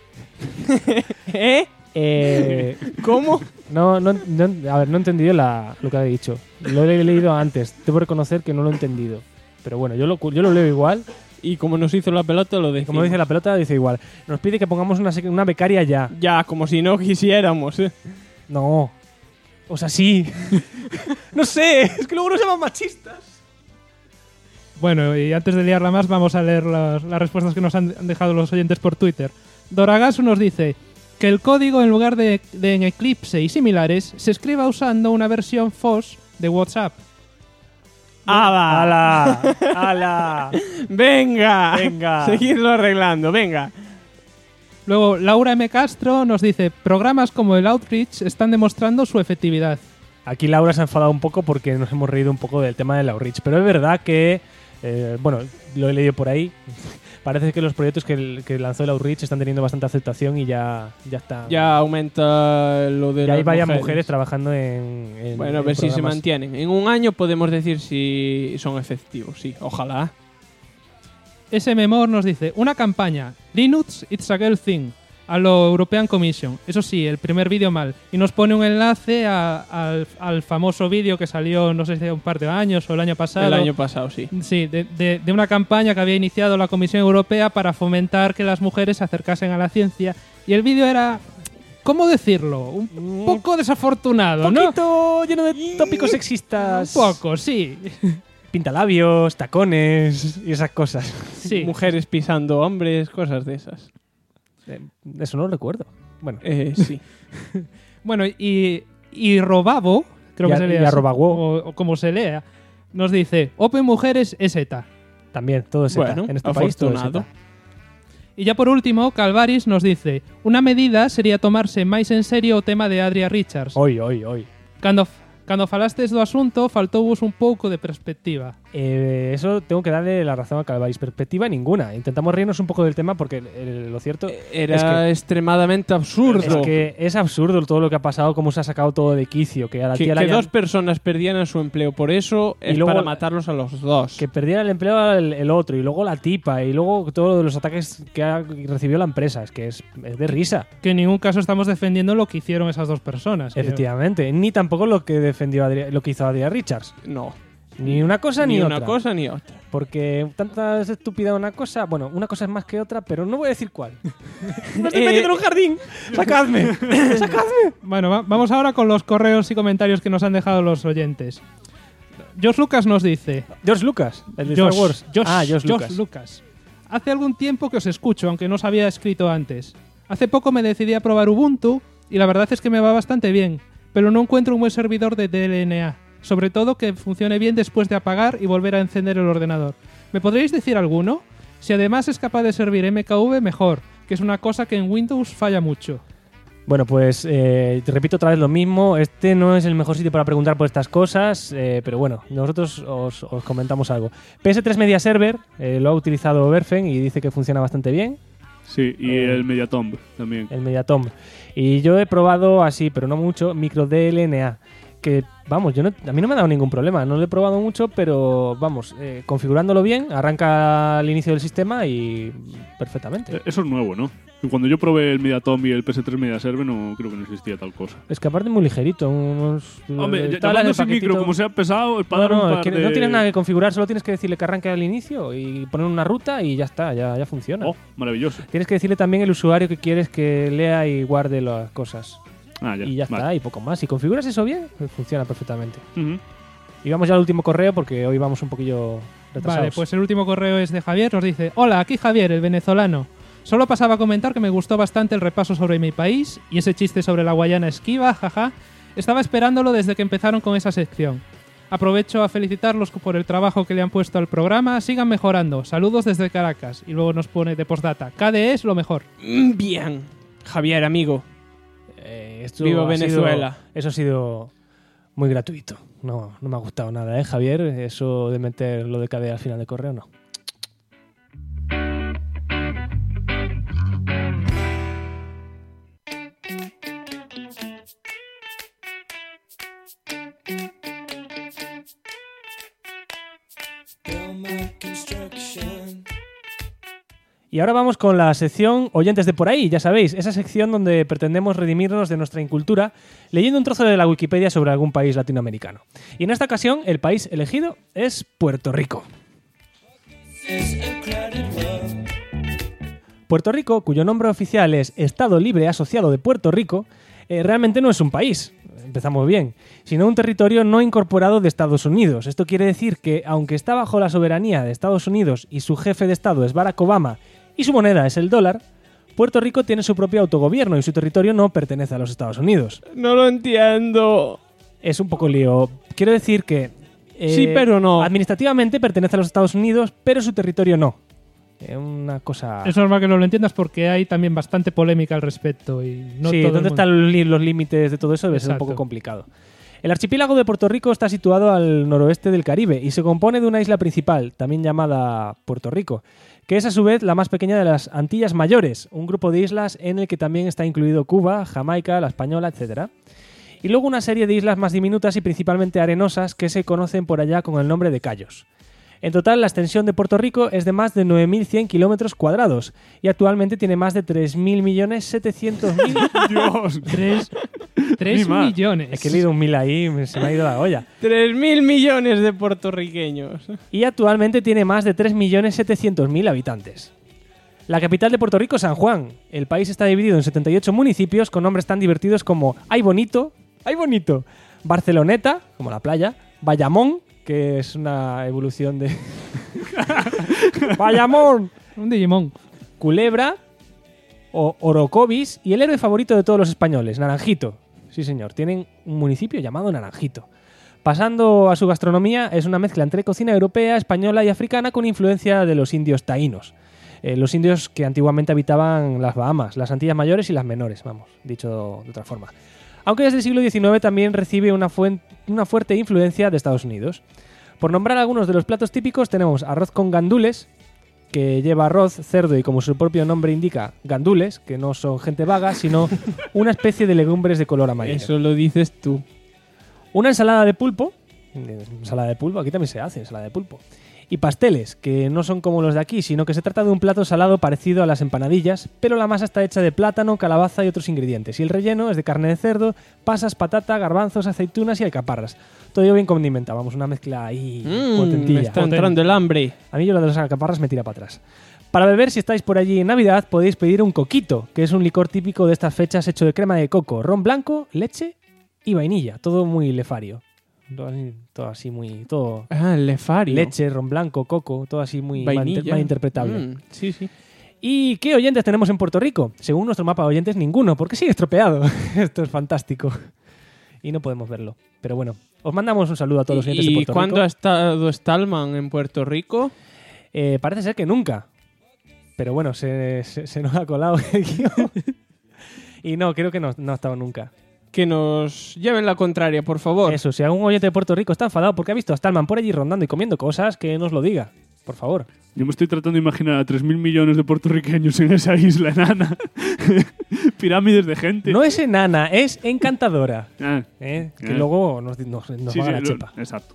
¿Cómo? No, a ver, no he entendido lo que ha dicho. Lo he leído antes. Debo reconocer que no lo he entendido. Pero bueno, yo lo leo igual. Y como nos hizo la pelota, lo decimos. Como dice la pelota, dice igual. Nos pide que pongamos una becaria ya. Ya, como si no quisiéramos, No. O sea, sí. No sé, es que luego nos llaman machistas. Bueno, y antes de liarla más, vamos a leer las respuestas que nos han dejado los oyentes por Twitter. Doragasu nos dice que el código, en lugar de en Eclipse y similares, se escriba usando una versión FOSS de WhatsApp. ¡Hala! ¡Hala! ¡Venga! Venga. Seguidlo arreglando, venga. Luego, Laura M. Castro nos dice: programas como el Outreach están demostrando su efectividad. Aquí Laura se ha enfadado un poco porque nos hemos reído un poco del tema del Outreach. Pero es verdad que, bueno, lo he leído por ahí. Parece que los proyectos que lanzó el Outreach están teniendo bastante aceptación y ya está. Ya aumenta lo de ya las hay varias mujeres trabajando en bueno, a ver si se programas. mantienen. En un año podemos decir si son efectivos, sí. Ojalá. SM More nos dice: una campaña, Linux It's a Girl Thing, a lo European Commission. Eso sí, el primer vídeo mal. Y nos pone un enlace al famoso vídeo que salió, no sé si hace un par de años o el año pasado. El año pasado, sí. Sí, de una campaña que había iniciado la Comisión Europea para fomentar que las mujeres se acercasen a la ciencia. Y el vídeo era, ¿cómo decirlo? Un poco desafortunado, un ¿no? poquito lleno de tópicos sexistas. Un poco, sí. Pintalabios, tacones y esas cosas. Sí. Mujeres pisando hombres, cosas de esas. Eso no lo recuerdo. Bueno, sí. Bueno, y Robabo, creo que se lea y así, Arrobaguo. o como se lea, nos dice: Open Mujeres es ETA. También, todo es ETA. Bueno, En este país todo es afortunado. ETA. Y ya por último, Calvaris nos dice: una medida sería tomarse máis en serio o tema de Adria Richards. Hoy. Cando falastes do asunto, faltouvos un pouco de perspectiva. Eso tengo que darle la razón a Calvaris. Perspectiva ninguna. Intentamos reírnos un poco del tema porque lo cierto Era es que extremadamente absurdo. Es que es absurdo todo lo que ha pasado, cómo se ha sacado todo de quicio. Que a la tía que dos personas perdieran su empleo por eso Y es luego para matarlos a los dos. Que perdiera el empleo el otro, y luego la tipa, y luego todos los ataques que recibió la empresa. Es que es de risa. Que en ningún caso estamos defendiendo lo que hicieron esas dos personas. Efectivamente. Ni tampoco lo que defendió lo que hizo Adria Richards. No. Ni una cosa ni, otra. Ni una cosa ni otra. Porque tanta es estúpida una cosa. Bueno, una cosa es más que otra, pero no voy a decir cuál. ¡Me estoy metiendo en un jardín! ¡Sacadme! ¡Sacadme! Bueno, vamos ahora con los correos y comentarios que nos han dejado los oyentes. George Lucas nos dice... George Lucas, el de Josh, Star Wars. George Lucas. Hace algún tiempo que os escucho, aunque no os había escrito antes. Hace poco me decidí a probar Ubuntu y la verdad es que me va bastante bien, pero no encuentro un buen servidor de DLNA. Sobre todo que funcione bien después de apagar y volver a encender el ordenador. ¿Me podríais decir alguno? Si además es capaz de servir MKV, mejor, que es una cosa que en Windows falla mucho. Bueno, pues te repito otra vez lo mismo. Este no es el mejor sitio para preguntar por estas cosas, pero bueno, nosotros os comentamos algo. PS3 Media Server lo ha utilizado Berfen y dice que funciona bastante bien. Sí, y el Mediatomb también. El Mediatomb. Y yo he probado así, pero no mucho, micro DLNA. Que, vamos, a mí no me ha dado ningún problema. No lo he probado mucho, pero, vamos, configurándolo bien, arranca al inicio del sistema y perfectamente. Eso es nuevo, ¿no? Cuando yo probé el Mediatomb y el PS3 Media Server, no creo que no existía tal cosa. Es que aparte es muy ligerito. Hombre, llamando sin micro, como sea pesado, es para dar un par de... No tienes nada que configurar, solo tienes que decirle que arranque al inicio y poner una ruta y ya está, ya funciona. Oh, maravilloso. Tienes que decirle también el usuario que quieres que lea y guarde las cosas. Y ya está, y poco más. Si configuras eso bien, funciona perfectamente. Y vamos ya al último correo porque hoy vamos un poquillo retrasados. Vale, pues el último correo es de Javier. Nos dice: hola, aquí Javier, el venezolano. Solo pasaba a comentar que me gustó bastante el repaso sobre mi país y ese chiste sobre la Guayana esquiva, jaja. Estaba esperándolo desde que empezaron con esa sección. Aprovecho a felicitarlos por el trabajo que le han puesto al programa. Sigan mejorando. Saludos desde Caracas. Y luego nos pone de postdata. KDE es lo mejor. Bien. Javier, amigo. Viva Venezuela. Eso ha sido muy gratuito. No me ha gustado nada, Javier? Eso de meter lo de KDE al final de correo, no. Y ahora vamos con la sección Oyentes de por ahí, ya sabéis, esa sección donde pretendemos redimirnos de nuestra incultura leyendo un trozo de la Wikipedia sobre algún país latinoamericano. Y en esta ocasión el país elegido es Puerto Rico. Puerto Rico, cuyo nombre oficial es Estado Libre Asociado de Puerto Rico, realmente no es un país, empezamos bien, sino un territorio no incorporado de Estados Unidos. Esto quiere decir que, aunque está bajo la soberanía de Estados Unidos y su jefe de Estado es Barack Obama y su moneda es el dólar, Puerto Rico tiene su propio autogobierno y su territorio no pertenece a los Estados Unidos. No lo entiendo. Es un poco lío. Quiero decir que... sí, pero no. Administrativamente pertenece a los Estados Unidos, pero su territorio no. Una cosa... Es normal que no lo entiendas porque hay también bastante polémica al respecto. Y no sí, todo ¿dónde están los límites de todo eso? Debe ser un poco complicado. El archipiélago de Puerto Rico está situado al noroeste del Caribe y se compone de una isla principal, también llamada Puerto Rico, que es a su vez la más pequeña de las Antillas Mayores, un grupo de islas en el que también está incluido Cuba, Jamaica, La Española, etc. Y luego una serie de islas más diminutas y principalmente arenosas que se conocen por allá con el nombre de cayos. En total, la extensión de Puerto Rico es de más de 9.100 kilómetros cuadrados y actualmente tiene más de 3.700.000... Dios, 3 millones. Es que he leído un 1000 ahí, se me ha ido la olla. 3.000 millones de puertorriqueños. Y actualmente tiene más de 3.700.000 habitantes. La capital de Puerto Rico es San Juan. El país está dividido en 78 municipios con nombres tan divertidos como Ay Bonito, Barceloneta, como la playa, Bayamón, que es una evolución de... Bayamón. Un Digimon. Culebra, o Orocovis y el héroe favorito de todos los españoles, Naranjito. Sí, señor, tienen un municipio llamado Naranjito. Pasando a su gastronomía, es una mezcla entre cocina europea, española y africana con influencia de los indios taínos. Los indios que antiguamente habitaban las Bahamas, las Antillas Mayores y las Menores, vamos, dicho de otra forma. Aunque desde el siglo XIX también recibe una fuerte influencia de Estados Unidos. Por nombrar algunos de los platos típicos tenemos arroz con gandules, que lleva arroz, cerdo y, como su propio nombre indica, gandules, que no son gente vaga, sino una especie de legumbres de color amarillo. Eso lo dices tú. Una ensalada de pulpo, aquí también se hace ensalada de pulpo, y pasteles, que no son como los de aquí, sino que se trata de un plato salado parecido a las empanadillas, pero la masa está hecha de plátano, calabaza y otros ingredientes, y el relleno es de carne de cerdo, pasas, patata, garbanzos, aceitunas y alcaparras. Todo ello bien condimentado, vamos, una mezcla ahí potentilla. Me está entrando el hambre. A mí yo lo de las alcaparras me tira para atrás. Para beber, si estáis por allí en Navidad, podéis pedir un coquito, que es un licor típico de estas fechas hecho de crema de coco, ron blanco, leche y vainilla, todo muy lefario. Todo así muy... todo lefario. Leche, ron blanco, coco, todo así muy malinterpretable. Sí, sí. ¿Y qué oyentes tenemos en Puerto Rico? Según nuestro mapa de oyentes, ninguno, porque sigue estropeado. Esto es fantástico. Y no podemos verlo. Pero bueno, os mandamos un saludo a todos los oyentes de Puerto Rico. ¿Y cuándo ha estado Stallman en Puerto Rico? Parece ser que nunca. Pero bueno, se nos ha colado el guión. Y no, creo que no ha estado nunca. Que nos lleven la contraria, por favor. Eso, si algún oyente de Puerto Rico está enfadado porque ha visto a Stallman por allí rondando y comiendo cosas, que nos lo diga, por favor. Yo me estoy tratando de imaginar a 3.000 millones de puertorriqueños en esa isla enana. Pirámides de gente. No es enana, es encantadora. Que Ah. luego nos Sí, paga la sí, chepa. Exacto.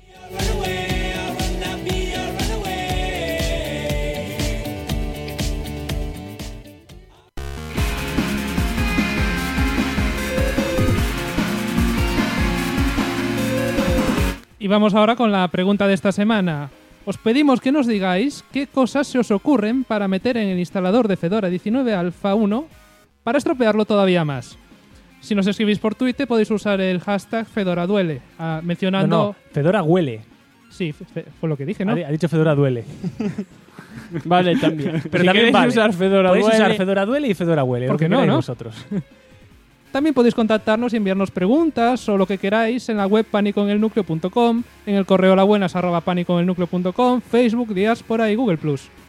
Y vamos ahora con la pregunta de esta semana. Os pedimos que nos digáis qué cosas se os ocurren para meter en el instalador de Fedora 19 Alpha 1 para estropearlo todavía más. Si nos escribís por Twitter podéis usar el hashtag FedoraDuele, mencionando... No, Fedora huele. Sí, fue lo que dije, ¿no? Ha dicho Fedora duele. Vale, también. Pero si también queréis vale. usar Fedora Podéis Duele, usar Fedora duele y Fedora huele. ¿Por qué lo que no, queráis no? vosotros. También podéis contactarnos y enviarnos preguntas o lo que queráis en la web paniconelnucleo.com, en el correo labuenas@paniconelnucleo.com, Facebook, Diáspora y Google+.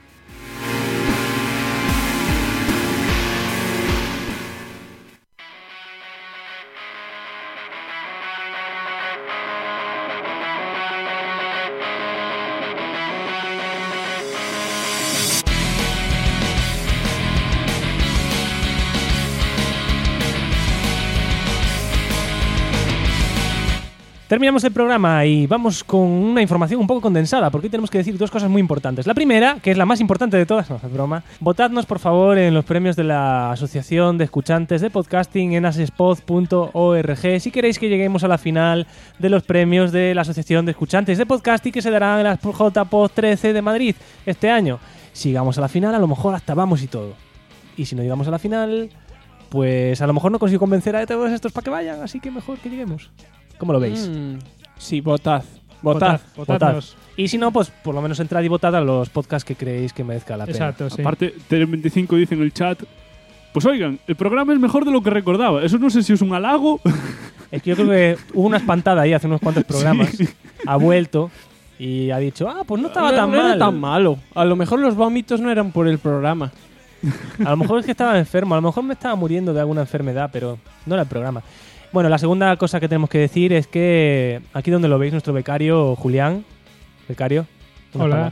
Terminamos el programa y vamos con una información un poco condensada, porque hoy tenemos que decir dos cosas muy importantes. La primera, que es la más importante de todas, no es broma, votadnos por favor en los premios de la Asociación de Escuchantes de Podcasting en asespod.org si queréis que lleguemos a la final de los premios de la Asociación de Escuchantes de Podcasting que se darán en la JPod 13 de Madrid este año. Si llegamos a la final, a lo mejor hasta vamos y todo. Y si no llegamos a la final, pues a lo mejor no consigo convencer a todos estos para que vayan, así que mejor que lleguemos. ¿Cómo lo veis? Sí, votad. Votadnos. Y si no, pues por lo menos entrad y votad a los podcasts que creéis que merezca la pena. Exacto, sí. Aparte, Tere25 dice en el chat, pues oigan, el programa es mejor de lo que recordaba. Eso no sé si es un halago. Es que yo creo que hubo una espantada ahí hace unos cuantos programas. Sí. Ha vuelto y ha dicho, pues no estaba tan no mal. era tan malo. A lo mejor los vómitos no eran por el programa. A lo mejor es que estaba enfermo, a lo mejor me estaba muriendo de alguna enfermedad, pero no era el programa. Bueno, la segunda cosa que tenemos que decir es que aquí donde lo veis, nuestro becario Julián, becario, Hola.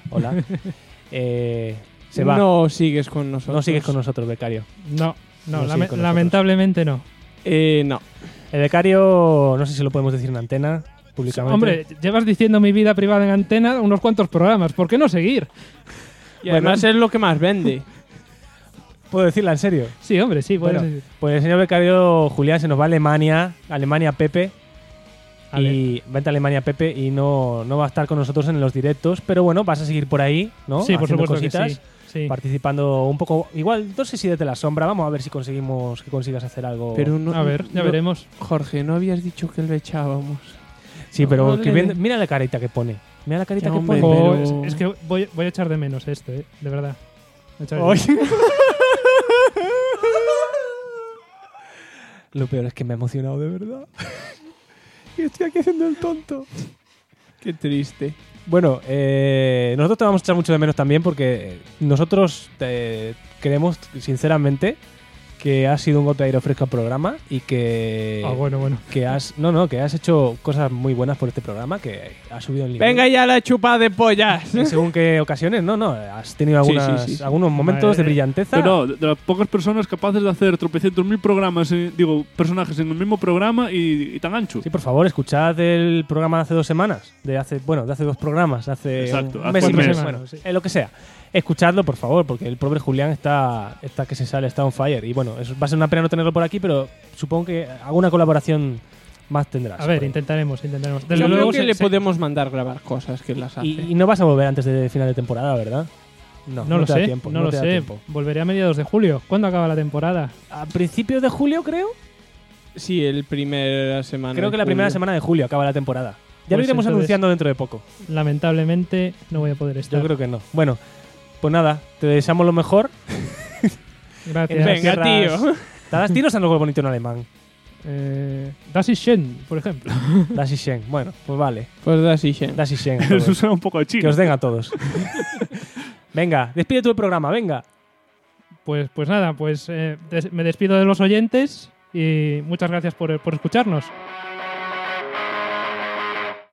Se va. No sigues con nosotros. No sigues con nosotros, becario. No, No sigue con nosotros. lamentablemente no. No. El becario, no sé si lo podemos decir en antena, públicamente. Hombre, llevas diciendo mi vida privada en antena unos cuantos programas. ¿Por qué no seguir? Y además es lo que más vende. ¿Puedo decirla en serio? Sí, hombre, sí, puedes Bueno, decir. pues el señor becario Julián se nos va a Alemania Pepe. Vale. Y vente a Alemania Pepe y no va a estar con nosotros en los directos, pero bueno, vas a seguir por ahí, ¿no? Sí, por Haciendo supuesto que cositas, sí. participando un poco, igual, no sé si desde la sombra, vamos a ver si conseguimos que consigas hacer algo. Pero no, A ver, ya veremos. Jorge, no habías dicho que le echábamos. Sí, pero Joder. que bien, mira la carita que pone. Mira la carita Ya, que hombre, pone. pero- Es que voy a echar de menos esto, de verdad. Voy a echar de Ay. menos. Lo peor es que me ha emocionado de verdad. Y estoy aquí haciendo el tonto. Qué triste. Bueno, nosotros te vamos a echar mucho de menos también porque nosotros creemos sinceramente que has sido un golpe de aire fresco al programa y que Bueno. que has hecho cosas muy buenas por este programa, que has subido el nivel. Venga ya la chupa de pollas. En según qué ocasiones, has tenido Sí, algunas, sí. algunos momentos de brillanteza. Pero no, de las pocas personas capaces de hacer tropecientos mil programas, personajes en el mismo programa y tan ancho. Sí, por favor, escuchad el programa de hace 2 semanas, de hace 2 programas, hace Exacto, un hace mes y 4 medio, meses. bueno, lo que sea. Escuchadlo, por favor, porque el pobre Julián está que se sale, está on fire. Y bueno, va a ser una pena no tenerlo por aquí, pero supongo que alguna colaboración más tendrás. A ver, por ahí. intentaremos. Desde Yo luego creo que le podemos mandar grabar cosas que las hace. Y no vas a volver antes de final de temporada, ¿verdad? No lo te da sé, tiempo, no lo te da sé. tiempo. Volveré a mediados de julio. ¿Cuándo acaba la temporada? A principios de julio, creo. Sí, el primera semana. Creo de que la primera julio. semana de julio acaba la temporada. Ya lo Pues iremos entonces- anunciando dentro de poco. Lamentablemente no voy a poder estar. Yo creo que no. Bueno, pues nada, te deseamos lo mejor. Gracias. Venga, tío. Das dinos algo bonito en alemán. Das ist schön, por ejemplo. Das ist schön. Bueno, pues vale. Pues das ist schön. Das ist schön. a Eso todos. suena un poco a chino. Que os den a todos. Venga, despide tú el programa, venga. Pues nada, me despido de los oyentes y muchas gracias por escucharnos.